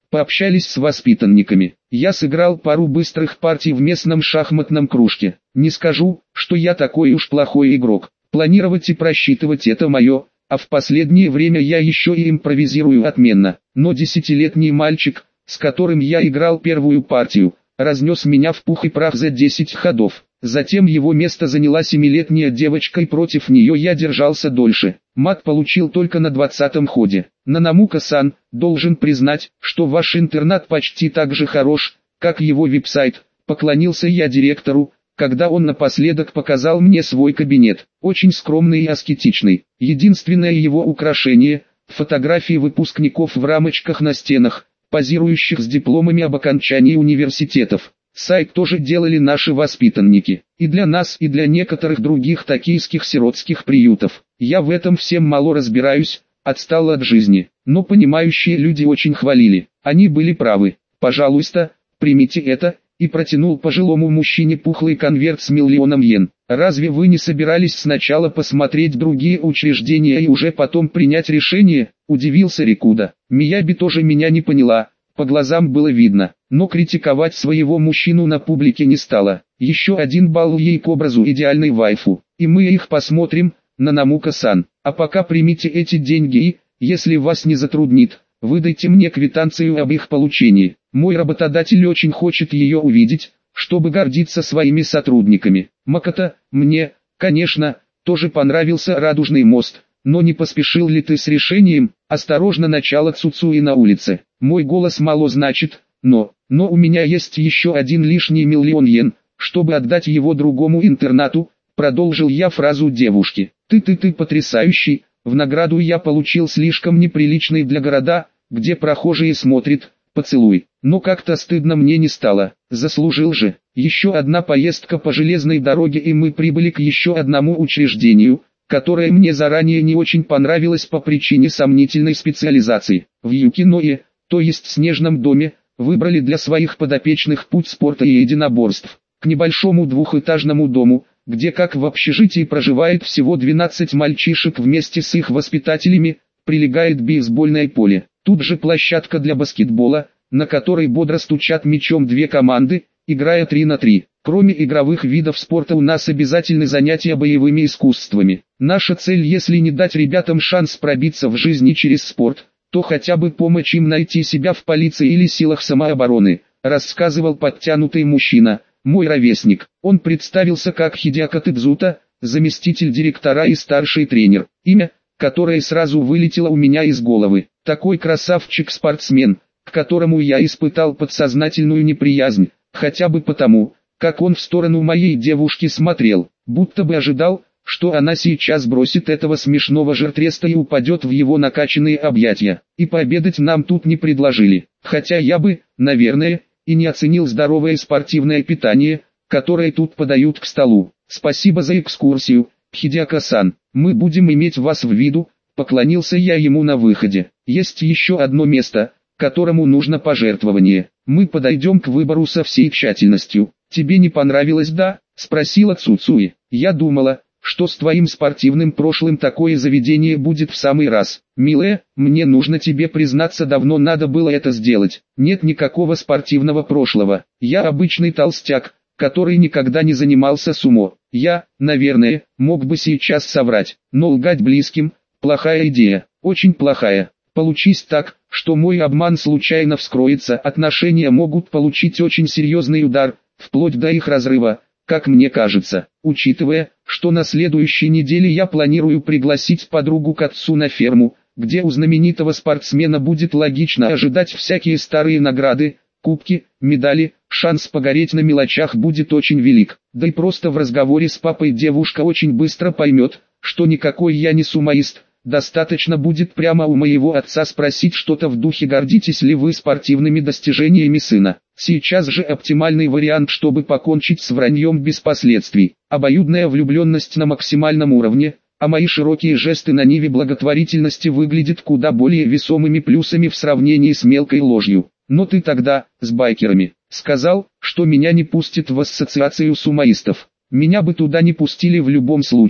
пообщались с воспитанниками. Я сыграл пару быстрых партий в местном шахматном кружке. Не скажу, что я такой уж плохой игрок. Планировать и просчитывать это мое, а в последнее время я еще и импровизирую отменно. Но 10-летний мальчик, с которым я играл первую партию, разнес меня в пух и прах за 10 ходов. Затем его место заняла 7-летняя девочка, и против нее я держался дольше. Мат получил только на 20-м ходе. Нанамука-сан, должен признать, что ваш интернат почти так же хорош, как его веб-сайт. Поклонился я директору, когда он напоследок показал мне свой кабинет. Очень скромный и аскетичный. Единственное его украшение – фотографии выпускников в рамочках на стенах, позирующих с дипломами об окончании университетов. Сайт тоже делали наши воспитанники. И для нас, и для некоторых других токийских сиротских приютов. Я в этом всем мало разбираюсь, отстал от жизни. Но понимающие люди очень хвалили. Они были правы. Пожалуйста, примите это. И протянул пожилому мужчине пухлый конверт с 1 000 000 йен. Разве вы не собирались сначала посмотреть другие учреждения и уже потом принять решение? Удивился Рикуда. Мияби тоже меня не поняла. По глазам было видно, но критиковать своего мужчину на публике не стала. Еще 1 балл ей к образу идеальной вайфу. И мы их посмотрим, Нанамука-сан. А пока примите эти деньги и, если вас не затруднит, выдайте мне квитанцию об их получении. Мой работодатель очень хочет ее увидеть, чтобы гордиться своими сотрудниками. Макото, мне, конечно, тоже понравился Радужный мост. Но не поспешил ли ты с решением? Осторожно, начало Цуцуи на улице. Мой голос мало значит, но у меня есть еще 1 лишний 1 000 000 йен, чтобы отдать его другому интернату, продолжил я фразу девушки. Ты потрясающий, в награду я получил слишком неприличный для города, где прохожие смотрят, поцелуй. Но как-то стыдно мне не стало, заслужил же. Еще 1 поездка по железной дороге, и мы прибыли к еще одному учреждению, которое мне заранее не очень понравилось по причине сомнительной специализации. В Юкиное, то есть Снежном доме, выбрали для своих подопечных путь спорта и единоборств. К небольшому двухэтажному дому, где как в общежитии проживает всего 12 мальчишек вместе с их воспитателями, прилегает бейсбольное поле. Тут же площадка для баскетбола, на которой бодро стучат мячом 2 команды, играя 3 на 3. Кроме игровых видов спорта у нас обязательны занятия боевыми искусствами. Наша цель, если не дать ребятам шанс пробиться в жизни через спорт, то хотя бы помочь им найти себя в полиции или силах самообороны, рассказывал подтянутый мужчина, мой ровесник. Он представился как Хидеака Тедзута, заместитель директора и старший тренер. Имя, которое сразу вылетело у меня из головы. Такой красавчик-спортсмен, к которому я испытал подсознательную неприязнь, хотя бы потому, как он в сторону моей девушки смотрел, будто бы ожидал, что она сейчас бросит этого смешного жертреста и упадет в его накачанные объятия. И пообедать нам тут не предложили, хотя я бы, наверное, и не оценил здоровое спортивное питание, которое тут подают к столу. Спасибо за экскурсию, Хидеака-сан, мы будем иметь вас в виду, поклонился я ему на выходе. Есть еще одно место, которому нужно пожертвование. Мы подойдем к выбору со всей тщательностью. Тебе не понравилось, да? Спросила Цуцуи. Я думала, что с твоим спортивным прошлым такое заведение будет в самый раз. Милая, мне нужно тебе признаться, давно надо было это сделать. Нет никакого спортивного прошлого. Я обычный толстяк, который никогда не занимался сумо. Я, наверное, мог бы сейчас соврать, но лгать близким – плохая идея, очень плохая. Получись так, что мой обман случайно вскроется, отношения могут получить очень серьезный удар, вплоть до их разрыва, как мне кажется. Учитывая, что на следующей неделе я планирую пригласить подругу к отцу на ферму, где у знаменитого спортсмена будет логично ожидать всякие старые награды, кубки, медали, шанс погореть на мелочах будет очень велик. Да и просто в разговоре с папой девушка очень быстро поймет, что никакой я не сумоист. Достаточно будет прямо у моего отца спросить что-то в духе: гордитесь ли вы спортивными достижениями сына. Сейчас же оптимальный вариант, чтобы покончить с враньем без последствий. Обоюдная влюбленность на максимальном уровне, а мои широкие жесты на ниве благотворительности выглядят куда более весомыми плюсами в сравнении с мелкой ложью. Но ты тогда, с байкерами, сказал, что меня не пустят в ассоциацию сумоистов. Меня бы туда не пустили в любом случае.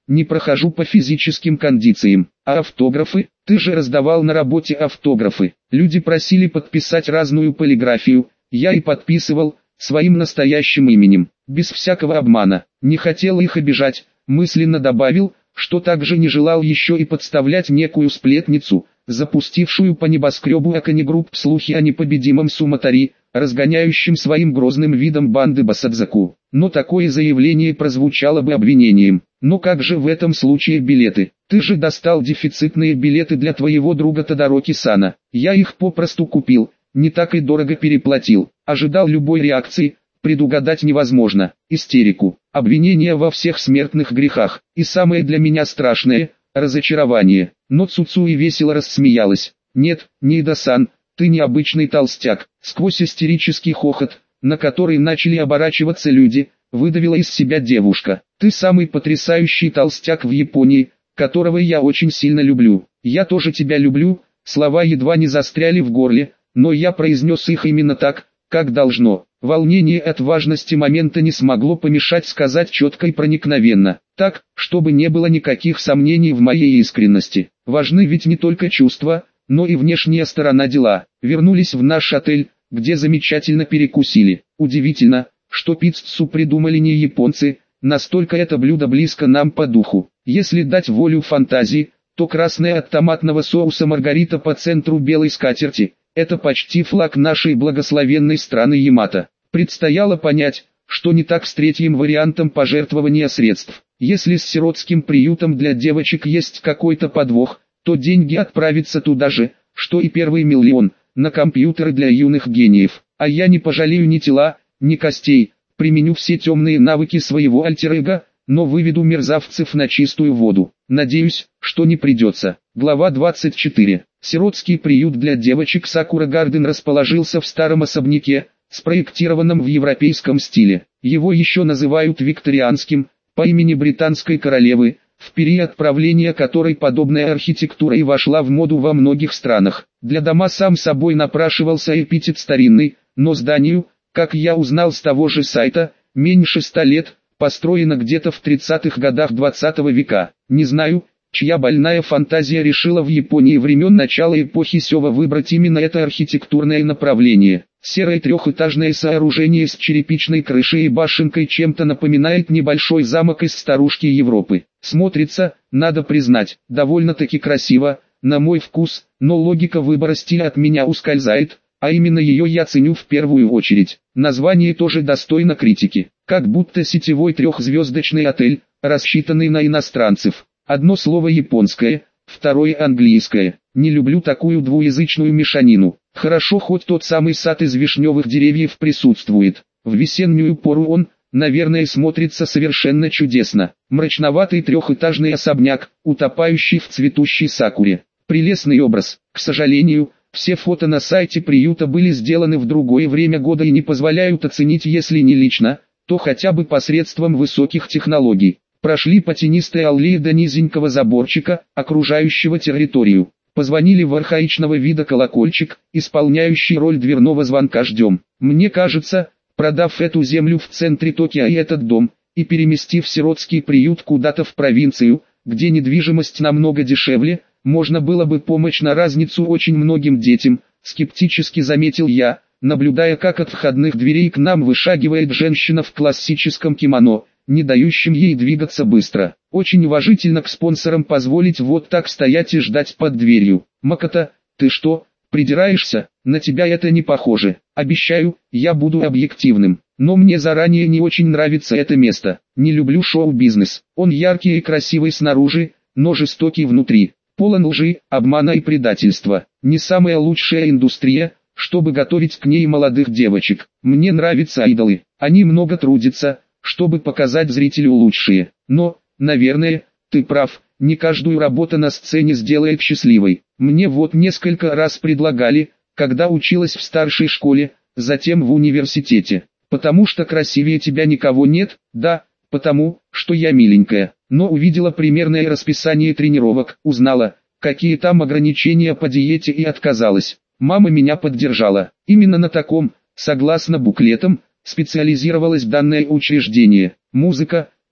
не прохожу по физическим кондициям. А автографы? Ты же раздавал на работе автографы. Люди просили подписать разную полиграфию, я и подписывал, своим настоящим именем, без всякого обмана. Не хотел их обижать, мысленно добавил, что также не желал еще и подставлять некую сплетницу, запустившую по небоскребу Аконегрупп слухи о непобедимом Суматари, разгоняющем своим грозным видом банды Басадзаку. Но такое заявление прозвучало бы обвинением. Но как же в этом случае билеты? Ты же достал дефицитные билеты для твоего друга Тодороки-сана. Я их попросту купил, не так и дорого переплатил. Ожидал любой реакции, предугадать невозможно. Истерику, обвинения во всех смертных грехах. И самое для меня страшное – разочарование. Но Цуцуи весело рассмеялась. Нет, Ниида-сан, ты необычный толстяк. Сквозь истерический хохот, на который начали оборачиваться люди, выдавила из себя девушка. Ты самый потрясающий толстяк в Японии, которого я очень сильно люблю. Я тоже тебя люблю. Слова едва не застряли в горле, но я произнес их именно так, как должно. Волнение от важности момента не смогло помешать сказать четко и проникновенно, так, чтобы не было никаких сомнений в моей искренности. Важны ведь не только чувства, но и внешняя сторона дела. Вернулись в наш отель, где замечательно перекусили. Удивительно, что пиццу придумали не японцы, настолько это блюдо близко нам по духу. Если дать волю фантазии, то красная от томатного соуса маргарита по центру белой скатерти – это почти флаг нашей благословенной страны Ямато. Предстояло понять, что не так с третьим вариантом пожертвования средств. Если с сиротским приютом для девочек есть какой-то подвох, то деньги отправятся туда же, что и первый миллион, на компьютеры для юных гениев. А я не пожалею ни тела, ни костей, применю все темные навыки своего альтер-эго, но выведу мерзавцев на чистую воду. Надеюсь, что не придется. Глава 24. Сиротский приют для девочек Сакура Гарден расположился в старом особняке, спроектированном в европейском стиле. Его еще называют викторианским, по имени британской королевы, в период правления которой подобная архитектура и вошла в моду во многих странах. Для дома сам собой напрашивался эпитет старинный, но зданию, как я узнал с того же сайта, меньше 100 лет, построено где-то в 30-х годах 20 века. Не знаю, чья больная фантазия решила в Японии времен начала эпохи Сёва выбрать именно это архитектурное направление. Серое трехэтажное сооружение с черепичной крышей и башенкой чем-то напоминает небольшой замок из старушки Европы. Смотрится, надо признать, довольно-таки красиво, на мой вкус, но логика выбора стиля от меня ускользает, а именно ее я ценю в первую очередь. Название тоже достойно критики, как будто сетевой трехзвездочный отель, рассчитанный на иностранцев. Одно слово японское, второе английское. Не люблю такую двуязычную мешанину. Хорошо, хоть тот самый сад из вишневых деревьев присутствует. В весеннюю пору он, наверное, смотрится совершенно чудесно. Мрачноватый трехэтажный особняк, утопающий в цветущей сакуре. Прелестный образ. К сожалению, все фото на сайте приюта были сделаны в другое время года и не позволяют оценить, если не лично, то хотя бы посредством высоких технологий. Прошли по тенистой аллее до низенького заборчика, окружающего территорию. Позвонили в архаичного вида колокольчик, исполняющий роль дверного звонка «Ждем». Мне кажется, продав эту землю в центре Токио и этот дом, и переместив сиротский приют куда-то в провинцию, где недвижимость намного дешевле, можно было бы помочь на разницу очень многим детям, скептически заметил я, наблюдая, как от входных дверей к нам вышагивает женщина в классическом кимоно, не дающим ей двигаться быстро. Очень уважительно к спонсорам позволить вот так стоять и ждать под дверью. Макото, ты что, придираешься? На тебя это не похоже. Обещаю, я буду объективным. Но мне заранее не очень нравится это место. Не люблю шоу-бизнес. Он яркий и красивый снаружи, но жестокий внутри. Полон лжи, обмана и предательства. Не самая лучшая индустрия, чтобы готовить к ней молодых девочек. Мне нравятся айдолы. Они много трудятся, чтобы показать зрителю лучшие. Но, наверное, ты прав, не каждую работу на сцене сделает счастливой. Мне вот несколько раз предлагали, когда училась в старшей школе, затем в университете. Потому что красивее тебя никого нет, да, потому, что я миленькая. Но увидела примерное расписание тренировок, узнала, какие там ограничения по диете и отказалась. Мама меня поддержала. Именно на таком, согласно буклетам, специализировалось данное учреждение. Музыка,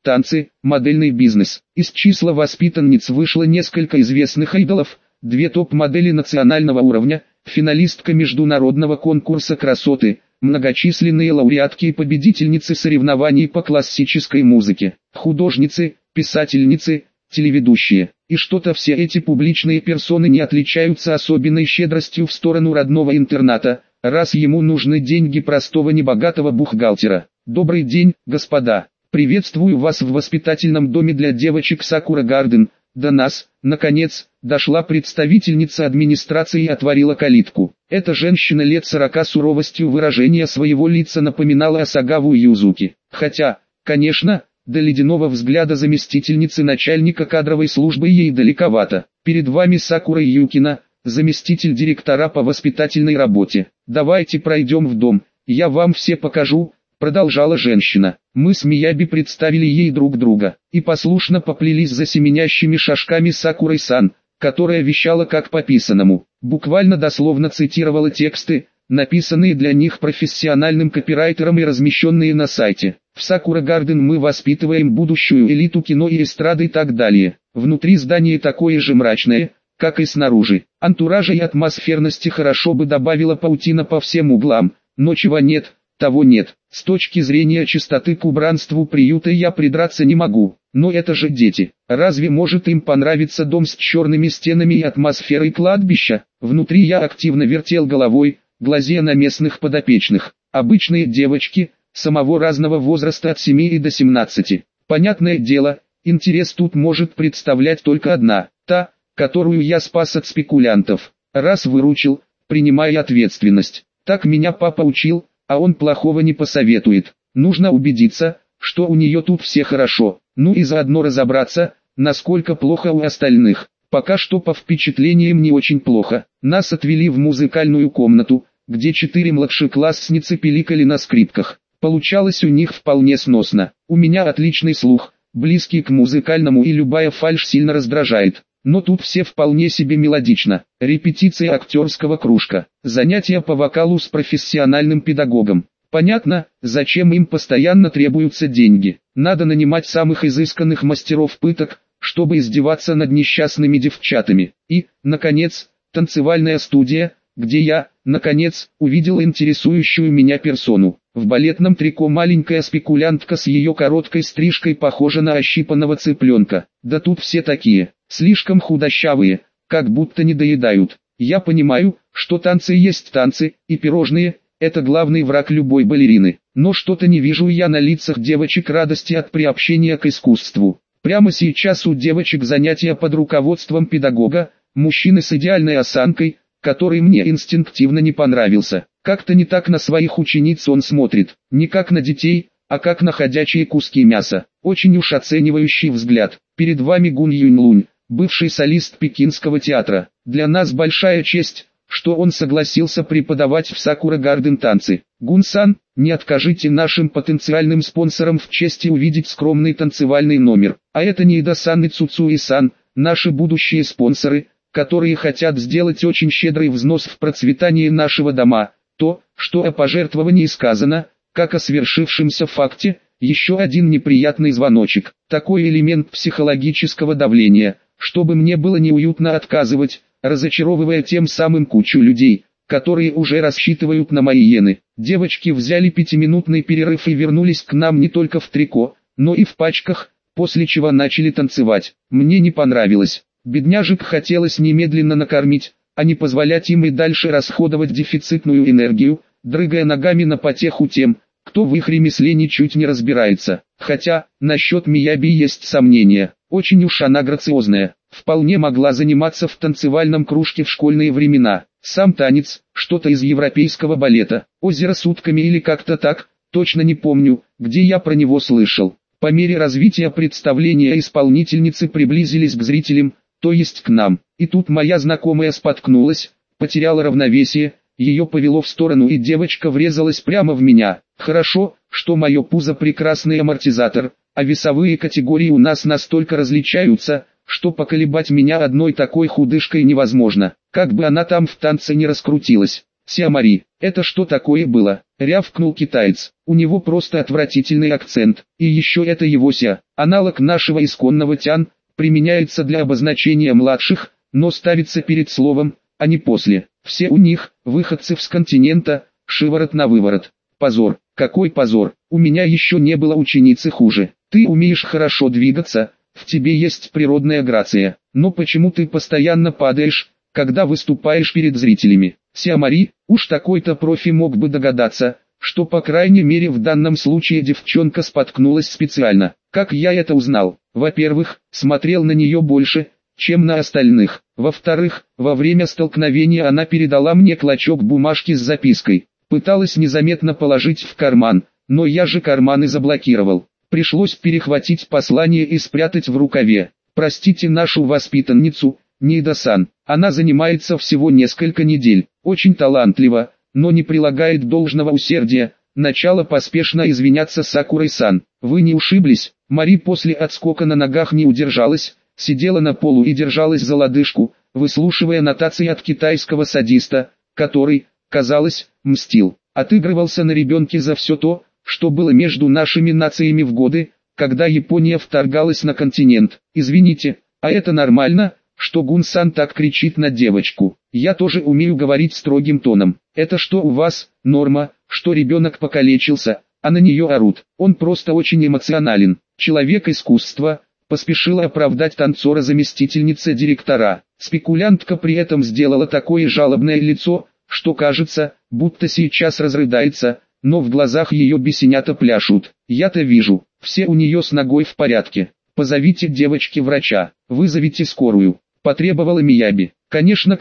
танцы, модельный бизнес. Из числа воспитанниц вышло несколько известных идолов, 2 топ-модели национального уровня, финалистка международного конкурса красоты, многочисленные лауреатки и победительницы соревнований по классической музыке, художницы, писательницы, телеведущие. И что-то все эти публичные персоны не отличаются особенной щедростью в сторону родного интерната, раз ему нужны деньги простого небогатого бухгалтера. Добрый день, господа. Приветствую вас в воспитательном доме для девочек Sakura Garden. До нас, наконец, дошла представительница администрации и отворила калитку. Эта женщина лет 40 суровостью выражения своего лица напоминала Асагаву Юзуки. Хотя, конечно, до ледяного взгляда заместительницы начальника кадровой службы ей далековато. Перед вами Сакура Юкина, заместитель директора по воспитательной работе. Давайте пройдем в дом, я вам все покажу. Продолжала женщина. Мы с Мияби представили ей друг друга, и послушно поплелись за семенящими шажками Сакурой-сан, которая вещала как по писанному. Буквально дословно цитировала тексты, написанные для них профессиональным копирайтером и размещенные на сайте. В Sakura Garden мы воспитываем будущую элиту кино и эстрады и так далее. Внутри здание такое же мрачное, как и снаружи. Антуража и атмосферности хорошо бы добавила паутина по всем углам, но чего нет, того нет. С точки зрения чистоты к убранству приюта я придраться не могу, но это же дети. Разве может им понравиться дом с черными стенами и атмосферой кладбища? Внутри я активно вертел головой, глазея на местных подопечных. Обычные девочки, самого разного возраста от 7 и до 17. Понятное дело, интерес тут может представлять только одна, та, которую я спас от спекулянтов. Раз выручил, принимай ответственность. Так меня папа учил, а он плохого не посоветует. Нужно убедиться, что у нее тут все хорошо, ну и заодно разобраться, насколько плохо у остальных. Пока что по впечатлениям не очень плохо. Нас отвели в музыкальную комнату, где 4 младшеклассницы пиликали на скрипках. Получалось у них вполне сносно. У меня отличный слух, близкий к музыкальному, и любая фальшь сильно раздражает. Но тут все вполне себе мелодично. Репетиция актерского кружка. Занятия по вокалу с профессиональным педагогом. Понятно, зачем им постоянно требуются деньги. Надо нанимать самых изысканных мастеров пыток, чтобы издеваться над несчастными девчатами. И, наконец, танцевальная студия, где я, наконец, увидел интересующую меня персону. В балетном трико маленькая спекулянтка с ее короткой стрижкой похожа на ощипанного цыпленка. Да тут все такие, слишком худощавые, как будто не доедают. Я понимаю, что танцы есть танцы, и пирожные – это главный враг любой балерины. Но что-то не вижу я на лицах девочек радости от приобщения к искусству. Прямо сейчас у девочек занятия под руководством педагога, мужчины с идеальной осанкой, который мне инстинктивно не понравился. Как-то не так на своих учениц он смотрит, не как на детей, а как на ходячие куски мяса. Очень уж оценивающий взгляд. Перед вами Гун Юнь-Лунь, бывший солист Пекинского театра. Для нас большая честь, что он согласился преподавать в Sakura Garden танцы. Гун-сан, не откажите нашим потенциальным спонсорам в чести увидеть скромный танцевальный номер. А это не Ида-сан и Цуцуи-сан, наши будущие спонсоры, которые хотят сделать очень щедрый взнос в процветание нашего дома. То, что о пожертвовании сказано, как о свершившемся факте, еще один неприятный звоночек. Такой элемент психологического давления, чтобы мне было неуютно отказывать, разочаровывая тем самым кучу людей, которые уже рассчитывают на мои иены. Девочки взяли 5-минутный перерыв и вернулись к нам не только в трико, но и в пачках, после чего начали танцевать. Мне не понравилось. Бедняжек хотелось немедленно накормить, а не позволять им и дальше расходовать дефицитную энергию, дрыгая ногами на потеху тем, кто в их ремесле ничуть не разбирается. Хотя, насчет Мияби есть сомнения, очень уж она грациозная, вполне могла заниматься в танцевальном кружке в школьные времена. Сам танец, что-то из европейского балета, «Озеро с утками» или как-то так, точно не помню, где я про него слышал. По мере развития представления исполнительницы приблизились к зрителям, то есть к нам. И тут моя знакомая споткнулась, потеряла равновесие, ее повело в сторону и девочка врезалась прямо в меня. Хорошо, что мое пузо прекрасный амортизатор, а весовые категории у нас настолько различаются, что поколебать меня одной такой худышкой невозможно. Как бы она там в танце не раскрутилась, Сиамари, это что такое было? Рявкнул китаец. У него просто отвратительный акцент. И еще это его ся. Аналог нашего исконного тян, применяется для обозначения младших, но ставится перед словом, а не после. Все у них, выходцы с континента, шиворот на выворот. Позор, какой позор, у меня еще не было ученицы хуже. Ты умеешь хорошо двигаться, в тебе есть природная грация, но почему ты постоянно падаешь, когда выступаешь перед зрителями? Сиамари, уж такой-то профи мог бы догадаться, что по крайней мере в данном случае девчонка споткнулась специально. Как я это узнал? Во-первых, смотрел на нее больше, чем на остальных. Во-вторых, во время столкновения она передала мне клочок бумажки с запиской. Пыталась незаметно положить в карман, но я же карманы заблокировал. Пришлось перехватить послание и спрятать в рукаве. Простите нашу воспитанницу, Нида-сан. Она занимается всего несколько недель, очень талантлива, но не прилагает должного усердия. Начала поспешно извиняться Сакурой-сан. Вы не ушиблись? Мари после отскока на ногах не удержалась, сидела на полу и держалась за лодыжку, выслушивая нотации от китайского садиста, который, казалось, мстил. Отыгрывался на ребенке за все то, что было между нашими нациями в годы, когда Япония вторгалась на континент. Извините, а это нормально, что Гун-сан так кричит на девочку? Я тоже умею говорить строгим тоном. Это что у вас, норма, что ребенок покалечился, а на нее орут? Он просто очень эмоционален. Человек искусства, поспешила оправдать танцора заместительница директора. Спекулянтка при этом сделала такое жалобное лицо, что кажется, будто сейчас разрыдается, но в глазах ее бесенята пляшут. Я-то вижу, все у нее с ногой в порядке. Позовите девочке врача, вызовите скорую, потребовала Мияби. Конечно,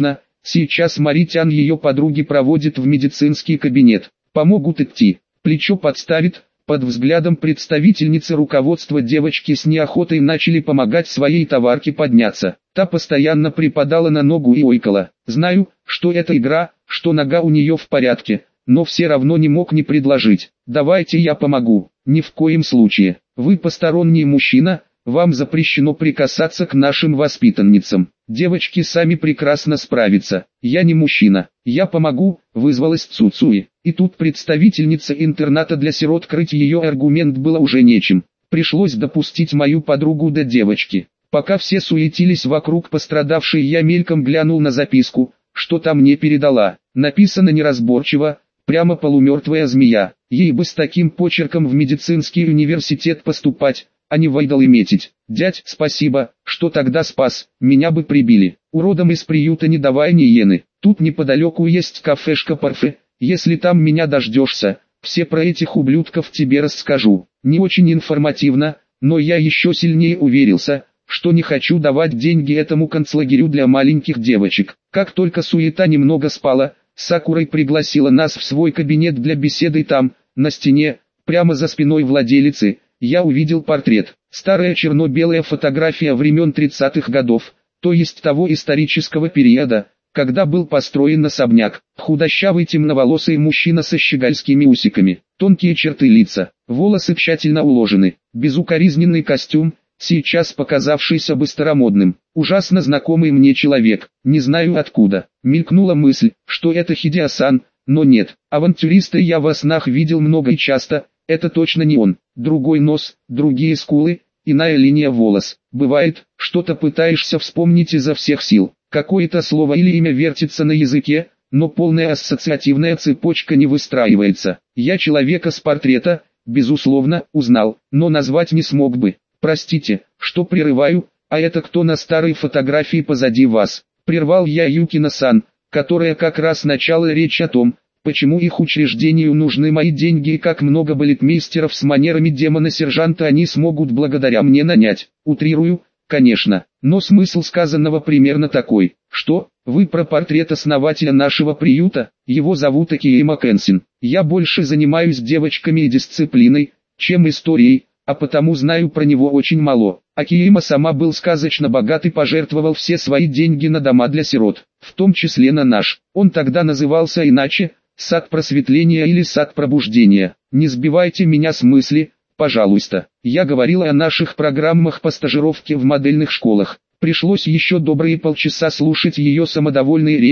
сейчас Маритян ее подруги проводит в медицинский кабинет. Помогут идти, плечо подставит. Под взглядом представительницы руководства девочки с неохотой начали помогать своей товарке подняться. Та постоянно припадала на ногу и ойкала. Знаю, что это игра, что нога у нее в порядке, но все равно не мог не предложить. Давайте я помогу. Ни в коем случае. Вы посторонний мужчина, вам запрещено прикасаться к нашим воспитанницам. Девочки сами прекрасно справятся. Я не мужчина. Я помогу, вызвалась Цуцуи. И тут представительница интерната для сирот крыть ее аргумент было уже нечем. Пришлось допустить мою подругу до девочки. Пока все суетились вокруг пострадавшей, я мельком глянул на записку, что там мне передала. Написано неразборчиво, прямо полумертвая змея. Ей бы с таким почерком в медицинский университет поступать, а не в айдолы метить. Дядь, спасибо, что тогда спас, меня бы прибили. Уродом из приюта не давай ни иены. Тут неподалеку есть кафешка Парфе, если там меня дождешься, все про этих ублюдков тебе расскажу. Не очень информативно, но я еще сильнее уверился, что не хочу давать деньги этому концлагерю для маленьких девочек. Как только суета немного спала, Сакурой пригласила нас в свой кабинет для беседы. И там, на стене, прямо за спиной владелицы, я увидел портрет. Старая черно-белая фотография времен 30-х годов, то есть того исторического периода, когда был построен особняк. Худощавый темноволосый мужчина со щегольскими усиками, тонкие черты лица, волосы тщательно уложены, безукоризненный костюм, сейчас показавшийся бы старомодным. Ужасно знакомый мне человек, не знаю откуда. Мелькнула мысль, что это Хидео-сан, но нет. Авантюриста я во снах видел много и часто, это точно не он. Другой нос, другие скулы, иная линия волос. Бывает, что-то пытаешься вспомнить изо всех сил. Какое-то слово или имя вертится на языке, но полная ассоциативная цепочка не выстраивается. Я человека с портрета, безусловно, узнал, но назвать не смог бы. Простите, что прерываю, а это кто на старой фотографии позади вас? Прервал я Юкина-сан, которая как раз начала речь о том, почему их учреждению нужны мои деньги и как много балетмейстеров с манерами демона-сержанта они смогут благодаря мне нанять. Утрирую, конечно, но смысл сказанного примерно такой, что, вы про портрет основателя нашего приюта, его зовут Акией Маккенсин. Я больше занимаюсь девочками и дисциплиной, чем историей, а потому знаю про него очень мало. Акиема сама был сказочно богат и пожертвовал все свои деньги на дома для сирот, в том числе на наш. Он тогда назывался иначе, сад просветления или сад пробуждения. Не сбивайте меня с мысли, пожалуйста. Я говорила о наших программах по стажировке в модельных школах. Пришлось еще добрые полчаса слушать ее самодовольные речи,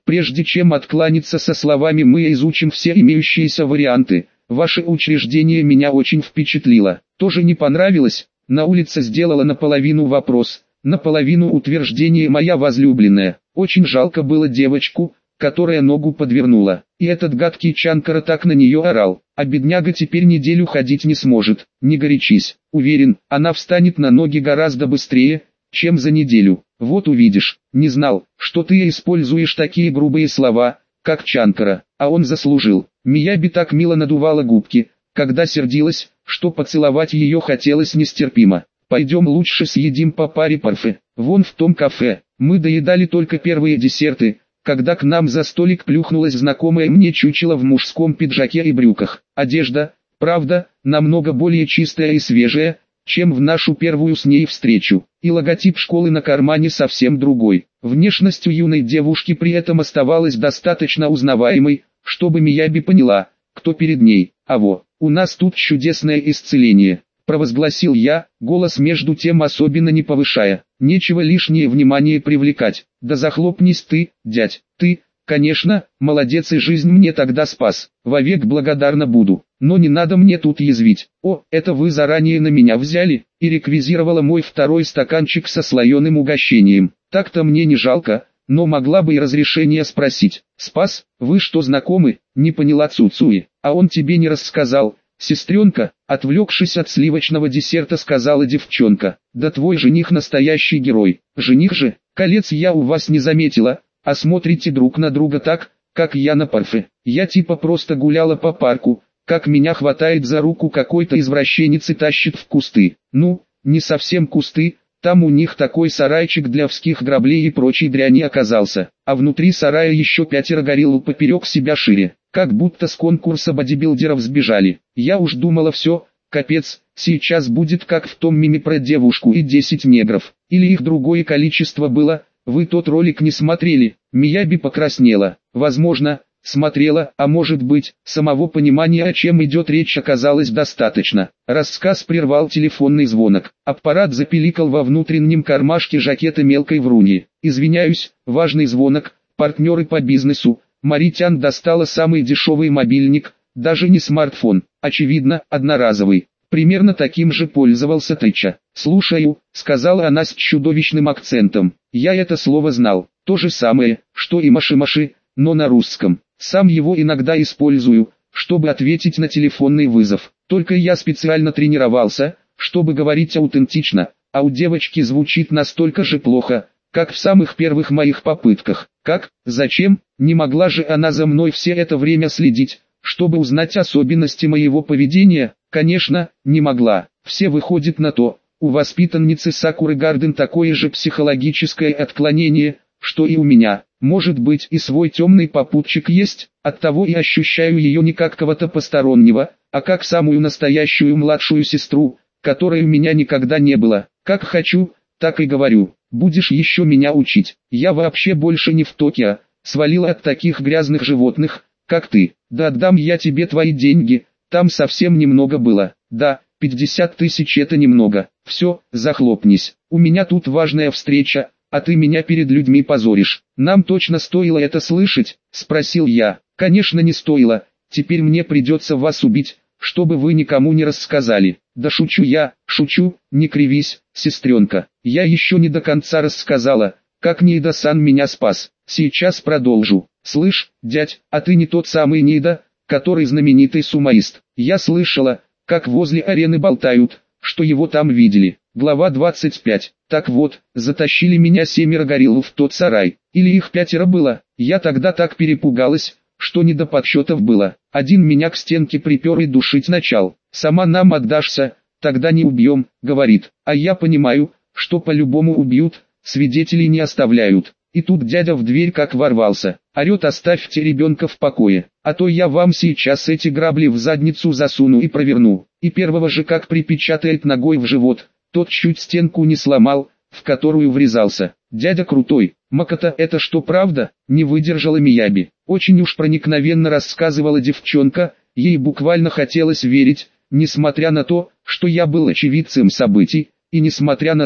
прежде чем откланяться со словами «мы изучим все имеющиеся варианты», ваше учреждение меня очень впечатлило. Тоже не понравилось? На улице сделала наполовину вопрос, наполовину утверждение моя возлюбленная. Очень жалко было девочку, которая ногу подвернула. И этот гадкий Чанкара так на нее орал. А бедняга теперь неделю ходить не сможет. Не горячись. Уверен, она встанет на ноги гораздо быстрее, чем за неделю. Вот увидишь. Не знал, что ты используешь такие грубые слова, как Чанкара. А он заслужил. Мияби так мило надувала губки, когда сердилась, что поцеловать ее хотелось нестерпимо. Пойдем лучше съедим по паре парфе. Вон в том кафе. Мы доедали только первые десерты, когда к нам за столик плюхнулась знакомая мне чучело в мужском пиджаке и брюках. Одежда, правда, намного более чистая и свежая, чем в нашу первую с ней встречу. И логотип школы на кармане совсем другой. Внешность у юной девушки при этом оставалась достаточно узнаваемой, чтобы Мияби поняла, кто перед ней. «Аво, у нас тут чудесное исцеление», — провозгласил я, голос между тем особенно не повышая. «Нечего лишнее внимание привлекать. Да захлопнись ты, дядь. Ты, конечно, молодец и жизнь мне тогда спас. Вовек благодарна буду. Но не надо мне тут язвить. О, это вы заранее на меня взяли?» И реквизировала мой второй стаканчик со слоеным угощением. Так-то мне не жалко, но могла бы и разрешение спросить. «Спас, вы что знакомы?» — не поняла Цуцуи. «А он тебе не рассказал?» «Сестренка», отвлекшись от сливочного десерта, сказала девчонка. «Да твой жених настоящий герой». «Жених же? Колец я у вас не заметила, а смотрите друг на друга так, как я на парфе. Я типа просто гуляла по парку, как меня хватает за руку какой-то извращенец и тащит в кусты. Ну, не совсем кусты, там у них такой сарайчик для вских граблей и прочей дряни оказался, а внутри сарая еще 5 горилл поперек себя шире, как будто с конкурса бодибилдеров сбежали. Я уж думала все, капец, сейчас будет как в том меме про девушку и 10 негров, или их другое количество было. Вы тот ролик не смотрели?» Мияби покраснела. Возможно, смотрела, а может быть, самого понимания, о чем идет речь, оказалось достаточно. Рассказ прервал телефонный звонок. Аппарат запиликал во внутреннем кармашке жакета мелкой вруньи. «Извиняюсь, важный звонок, партнеры по бизнесу». Маритян достала самый дешевый мобильник, даже не смартфон, очевидно, одноразовый. Примерно таким же пользовался Тыча. «Слушаю», — сказала она с чудовищным акцентом. Я это слово знал. То же самое, что и маши-маши, но на русском. Сам его иногда использую, чтобы ответить на телефонный вызов. Только я специально тренировался, чтобы говорить аутентично, а у девочки звучит настолько же плохо, как в самых первых моих попытках. Как? Зачем? Не могла же она за мной все это время следить, чтобы узнать особенности моего поведения? Конечно, не могла. Все выходит на то, у воспитанницы Сакуры Гарден такое же психологическое отклонение, что и у меня. Может быть, и свой темный попутчик есть, оттого и ощущаю ее не как кого-то постороннего, а как самую настоящую младшую сестру, которой у меня никогда не было. Как хочу, так и говорю. Будешь еще меня учить. Я вообще больше не в Токио, свалила от таких грязных животных, как ты. Да отдам я тебе твои деньги, там совсем немного было. Да, 50 тысяч это немного. Все, захлопнись. У меня тут важная встреча, а ты меня перед людьми позоришь. Нам точно стоило это слышать? Спросил я. Конечно не стоило, теперь мне придется вас убить, чтобы вы никому не рассказали. Да шучу я, шучу, не кривись, сестренка. Я еще не до конца рассказала, как Нейда-сан меня спас. Сейчас продолжу. Слышь, дядь, а ты не тот самый Нейда, который знаменитый сумоист? Я слышала, как возле арены болтают, что его там видели. Глава 25. Так вот, затащили меня 7 горилл в тот сарай. Или их 5 было. Я тогда так перепугалась, что не до подсчетов было. Один меня к стенке припер и душить начал. «Сама нам отдашься, тогда не убьем», говорит. А я понимаю, что по-любому убьют, свидетелей не оставляют. И тут дядя в дверь как ворвался. Орет: «Оставьте ребенка в покое, а то я вам сейчас эти грабли в задницу засуну и проверну». И первого же как припечатает ногой в живот. Тот чуть стенку не сломал, в которую врезался. Дядя крутой. «Макота, это что, правда?» Не выдержала Мияби. Очень уж проникновенно рассказывала девчонка, ей буквально хотелось верить, несмотря на то, что я был очевидцем событий, и несмотря на то,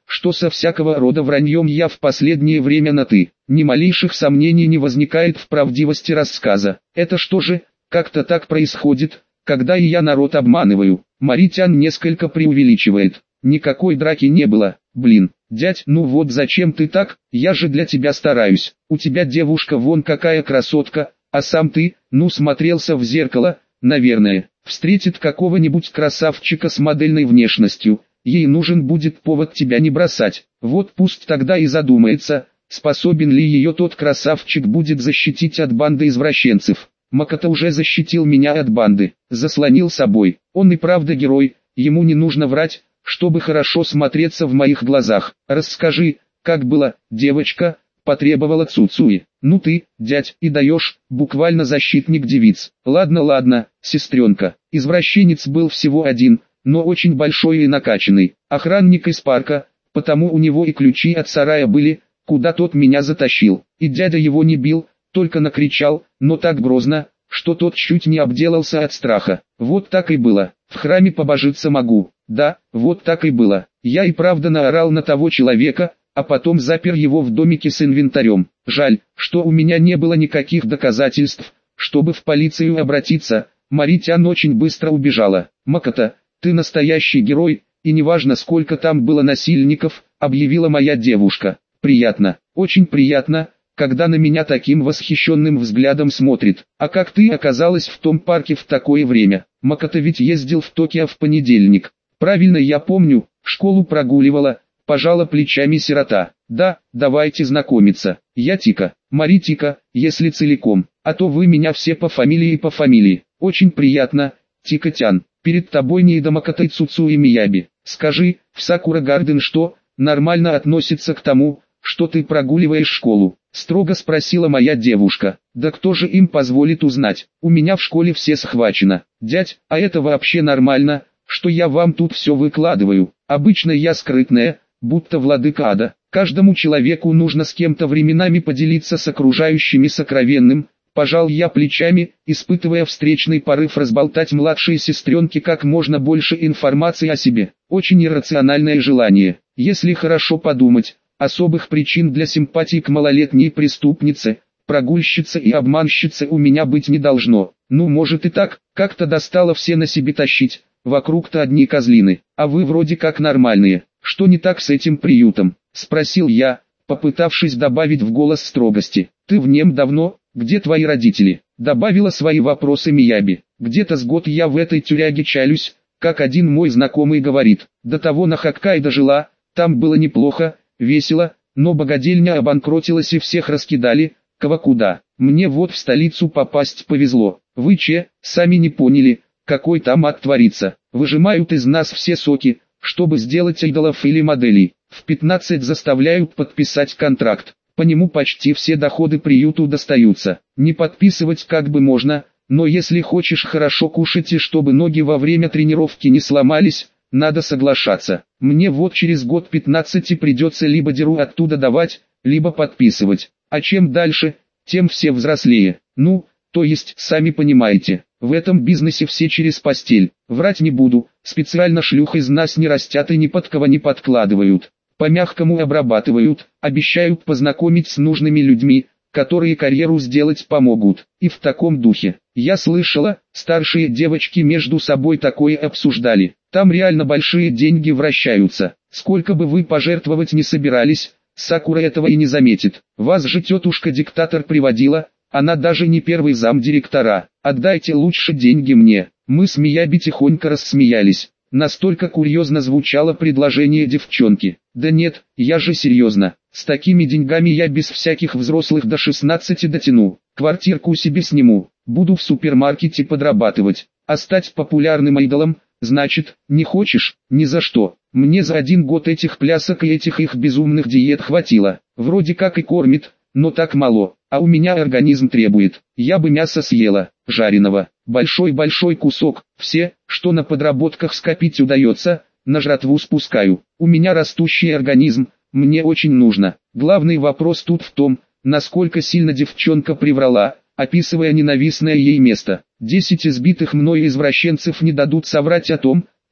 что со всякого рода враньем я в последнее время на «ты». Ни малейших сомнений не возникает в правдивости рассказа. Это что же, как-то так происходит, когда и я народ обманываю? Маритян несколько преувеличивает. Никакой драки не было. Блин, дядь, ну вот зачем ты так? Я же для тебя стараюсь. У тебя девушка вон какая красотка, а сам ты, ну смотрелся в зеркало, наверное, встретит какого-нибудь красавчика с модельной внешностью. Ей нужен будет повод тебя не бросать. Вот пусть тогда и задумается, способен ли ее тот красавчик будет защитить от банды извращенцев. Макото уже защитил меня от банды, заслонил собой. Он и правда герой, ему не нужно врать, чтобы хорошо смотреться в моих глазах. Расскажи, как было, девочка, потребовала Цуцуи. Ну ты, дядь, и даешь, буквально защитник девиц. Ладно, ладно, сестренка. Извращенец был всего один, но очень большой и накачанный. Охранник из парка, потому у него и ключи от сарая были, куда тот меня затащил. И дядя его не бил, только накричал, но так грозно, что тот чуть не обделался от страха. Вот так и было. В храме побожиться могу. Да, вот так и было. Я и правда наорал на того человека, а потом запер его в домике с инвентарем. Жаль, что у меня не было никаких доказательств, чтобы в полицию обратиться. Маритян очень быстро убежала. Макото, ты настоящий герой, и неважно сколько там было насильников, объявила моя девушка. Приятно, очень приятно, когда на меня таким восхищенным взглядом смотрит. А как ты оказалась в том парке в такое время? Макото ведь ездил в Токио в понедельник. Правильно я помню, школу прогуливала, пожала плечами сирота. Да, давайте знакомиться. Я Тика, Мари Тика, если целиком, а то вы меня все по фамилии. Очень приятно, Тика-тян. Перед тобой Ниида Макото Цуцуи Мияби. Скажи, в Сакура Гарден что, нормально относится к тому, что ты прогуливаешь школу? Строго спросила моя девушка. Да кто же им позволит узнать? У меня в школе все схвачено. Дядь, а это вообще нормально, что я вам тут все выкладываю? Обычно я скрытная, будто владыка ада. Каждому человеку нужно с кем-то временами поделиться с окружающими сокровенным. Пожал я плечами, испытывая встречный порыв разболтать младшей сестренке как можно больше информации о себе. Очень иррациональное желание. Если хорошо подумать, особых причин для симпатии к малолетней преступнице, прогульщице и обманщице у меня быть не должно. Ну может и так, как-то достало все на себе тащить, вокруг-то одни козлины, а вы вроде как нормальные. Что не так с этим приютом? Спросил я, попытавшись добавить в голос строгости. Ты в нем давно? Где твои родители? Добавила свои вопросы Мияби. Где-то с год я в этой тюряге чалюсь, как один мой знакомый говорит. До того на Хоккайдо жила, там было неплохо, весело, но богадельня обанкротилась и всех раскидали, кого куда. Мне вот в столицу попасть повезло. Вы сами не поняли, какой там ад творится. Выжимают из нас все соки, чтобы сделать айдолов или моделей. В 15 заставляют подписать контракт. По нему почти все доходы приюту достаются. Не подписывать как бы можно, но если хочешь хорошо кушать и чтобы ноги во время тренировки не сломались, надо соглашаться. Мне вот через год 15 придется либо деру оттуда давать, либо подписывать. А чем дальше, тем все взрослее. Ну, то есть, сами понимаете, в этом бизнесе все через постель. Врать не буду, специально шлюх из нас не растят и ни под кого не подкладывают. По-мягкому обрабатывают, обещают познакомить с нужными людьми, которые карьеру сделать помогут. И в таком духе. Я слышала, старшие девочки между собой такое обсуждали. Там реально большие деньги вращаются. Сколько бы вы пожертвовать не собирались, Сакура этого и не заметит. Вас же тетушка-диктатор приводила, она даже не первый замдиректора. Отдайте лучше деньги мне. Мы с Мияби тихонько рассмеялись. Настолько курьезно звучало предложение девчонки. Да нет, я же серьезно. С такими деньгами я без всяких взрослых до 16 дотяну. Квартирку себе сниму. Буду в супермаркете подрабатывать. А стать популярным айдолом, значит, не хочешь? Ни за что. Мне за 1 год этих плясок и этих их безумных диет хватило. Вроде как и кормит, но так мало. А у меня организм требует. Я бы мясо съела, жареного. Большой-большой кусок. Все, что на подработках скопить удается, на жратву спускаю. У меня растущий организм, мне очень нужно. Главный вопрос тут в том, насколько сильно девчонка приврала, описывая ненавистное ей место. 10 избитых мною извращенцев не дадут соврать о том,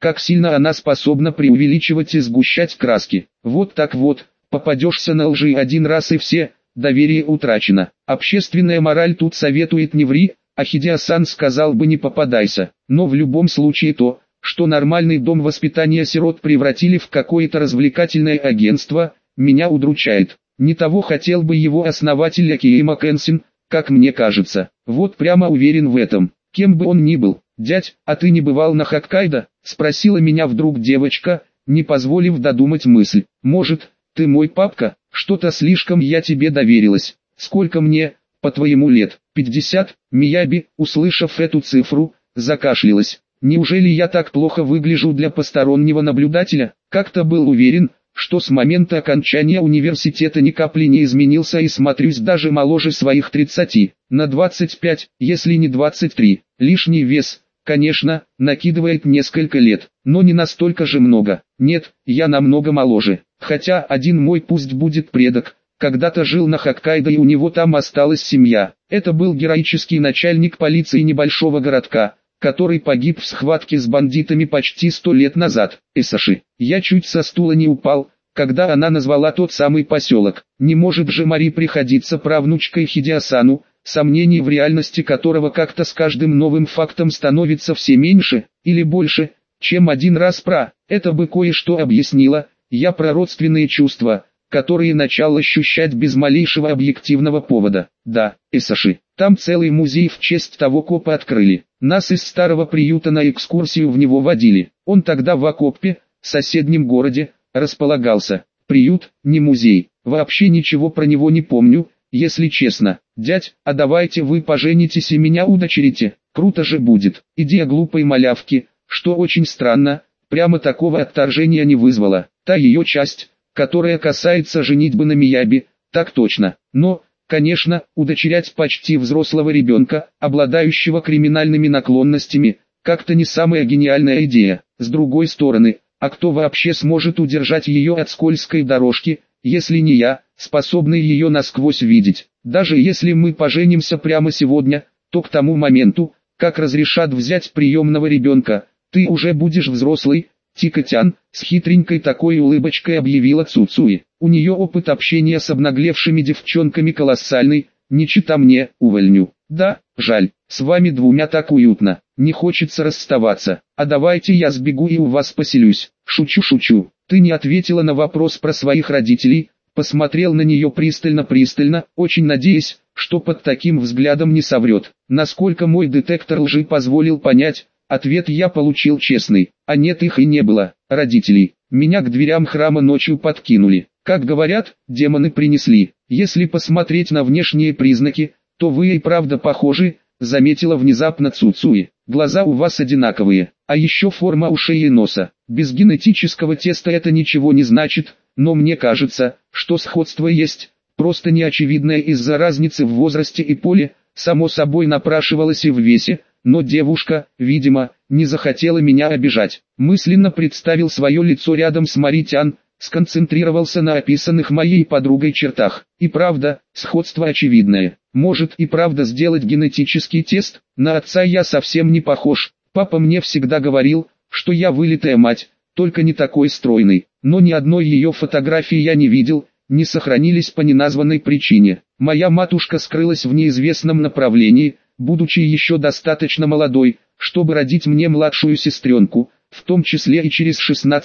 как сильно она способна преувеличивать и сгущать краски. Вот так вот, попадешься на лжи один раз и все, доверие утрачено. Общественная мораль тут советует не ври, а Хидиасан сказал бы не попадайся. Но в любом случае то, что нормальный дом воспитания сирот превратили в какое-то развлекательное агентство, меня удручает. Не того хотел бы его основатель Акии Маккенсин, как мне кажется. Вот прямо уверен в этом. Кем бы он ни был. «Дядь, а ты не бывал на Хоккайдо?» — спросила меня вдруг девочка, не позволив додумать мысль. «Может, ты мой папка? Что-то слишком я тебе доверилась. Сколько мне, по-твоему, лет?» 50. Мияби, услышав эту цифру, закашлялась. «Неужели я так плохо выгляжу для постороннего наблюдателя?» Как-то был уверен, что с момента окончания университета ни капли не изменился и смотрюсь даже моложе своих 30, на 25, если не 23. Лишний вес, конечно, накидывает несколько лет, но не настолько же много. Нет, я намного моложе. Хотя один мой пусть будет предок, когда-то жил на Хоккайдо и у него там осталась семья. Это был героический начальник полиции небольшого городка, который погиб в схватке с бандитами почти 100 лет назад. Эсаши. Я чуть со стула не упал, когда она назвала тот самый поселок. Не может же Мари приходиться правнучкой Хидиасану, сомнений в реальности которого как-то с каждым новым фактом становится все меньше, или больше, чем один раз про. Это бы кое-что объяснило. Я про родственные чувства, которые начал ощущать без малейшего объективного повода. Да, Эсаши. Там целый музей в честь того копа открыли. Нас из старого приюта на экскурсию в него водили. Он тогда в Акоппе, соседнем городе, располагался. Приют, не музей. Вообще ничего про него не помню, если честно. «Дядь, а давайте вы поженитесь и меня удочерите. Круто же будет». Идея глупой малявки, что очень странно, прямо такого отторжения не вызвала. Та ее часть, которая касается женитьбы на Мияби, так точно. Но, конечно, удочерять почти взрослого ребенка, обладающего криминальными наклонностями, как-то не самая гениальная идея. С другой стороны, а кто вообще сможет удержать ее от скользкой дорожки, если не я, способный ее насквозь видеть? Даже если мы поженимся прямо сегодня, то к тому моменту, как разрешат взять приемного ребенка, ты уже будешь взрослый. Тикотян, с хитренькой такой улыбочкой объявила Цуцуи. У нее опыт общения с обнаглевшими девчонками колоссальный, не чита мне, увольню. Да, жаль, с вами двумя так уютно, не хочется расставаться. А давайте я сбегу и у вас поселюсь. Шучу. Ты не ответила на вопрос про своих родителей, посмотрел на нее пристально, очень надеясь, что под таким взглядом не соврет. Насколько мой детектор лжи позволил понять, ответ я получил честный. А нет, их и не было, родителей. Меня к дверям храма ночью подкинули. Как говорят, демоны принесли. Если посмотреть на внешние признаки, то вы и правда похожи, заметила внезапно Цуцуи. Глаза у вас одинаковые, а еще форма ушей и носа. Без генетического теста это ничего не значит, но мне кажется, что сходство есть, просто неочевидное из-за разницы в возрасте и поле, само собой напрашивалось и в весе, но девушка, видимо, не захотела меня обижать. Мысленно представил свое лицо рядом с Маритян, сконцентрировался на описанных моей подругой чертах. И правда, сходство очевидное. Может и правда сделать генетический тест? На отца я совсем не похож. Папа мне всегда говорил, что я вылитая мать, только не такой стройный. Но ни одной ее фотографии я не видел, не сохранились по неназванной причине. Моя матушка скрылась в неизвестном направлении, будучи еще достаточно молодой, чтобы родить мне младшую сестренку, в том числе и через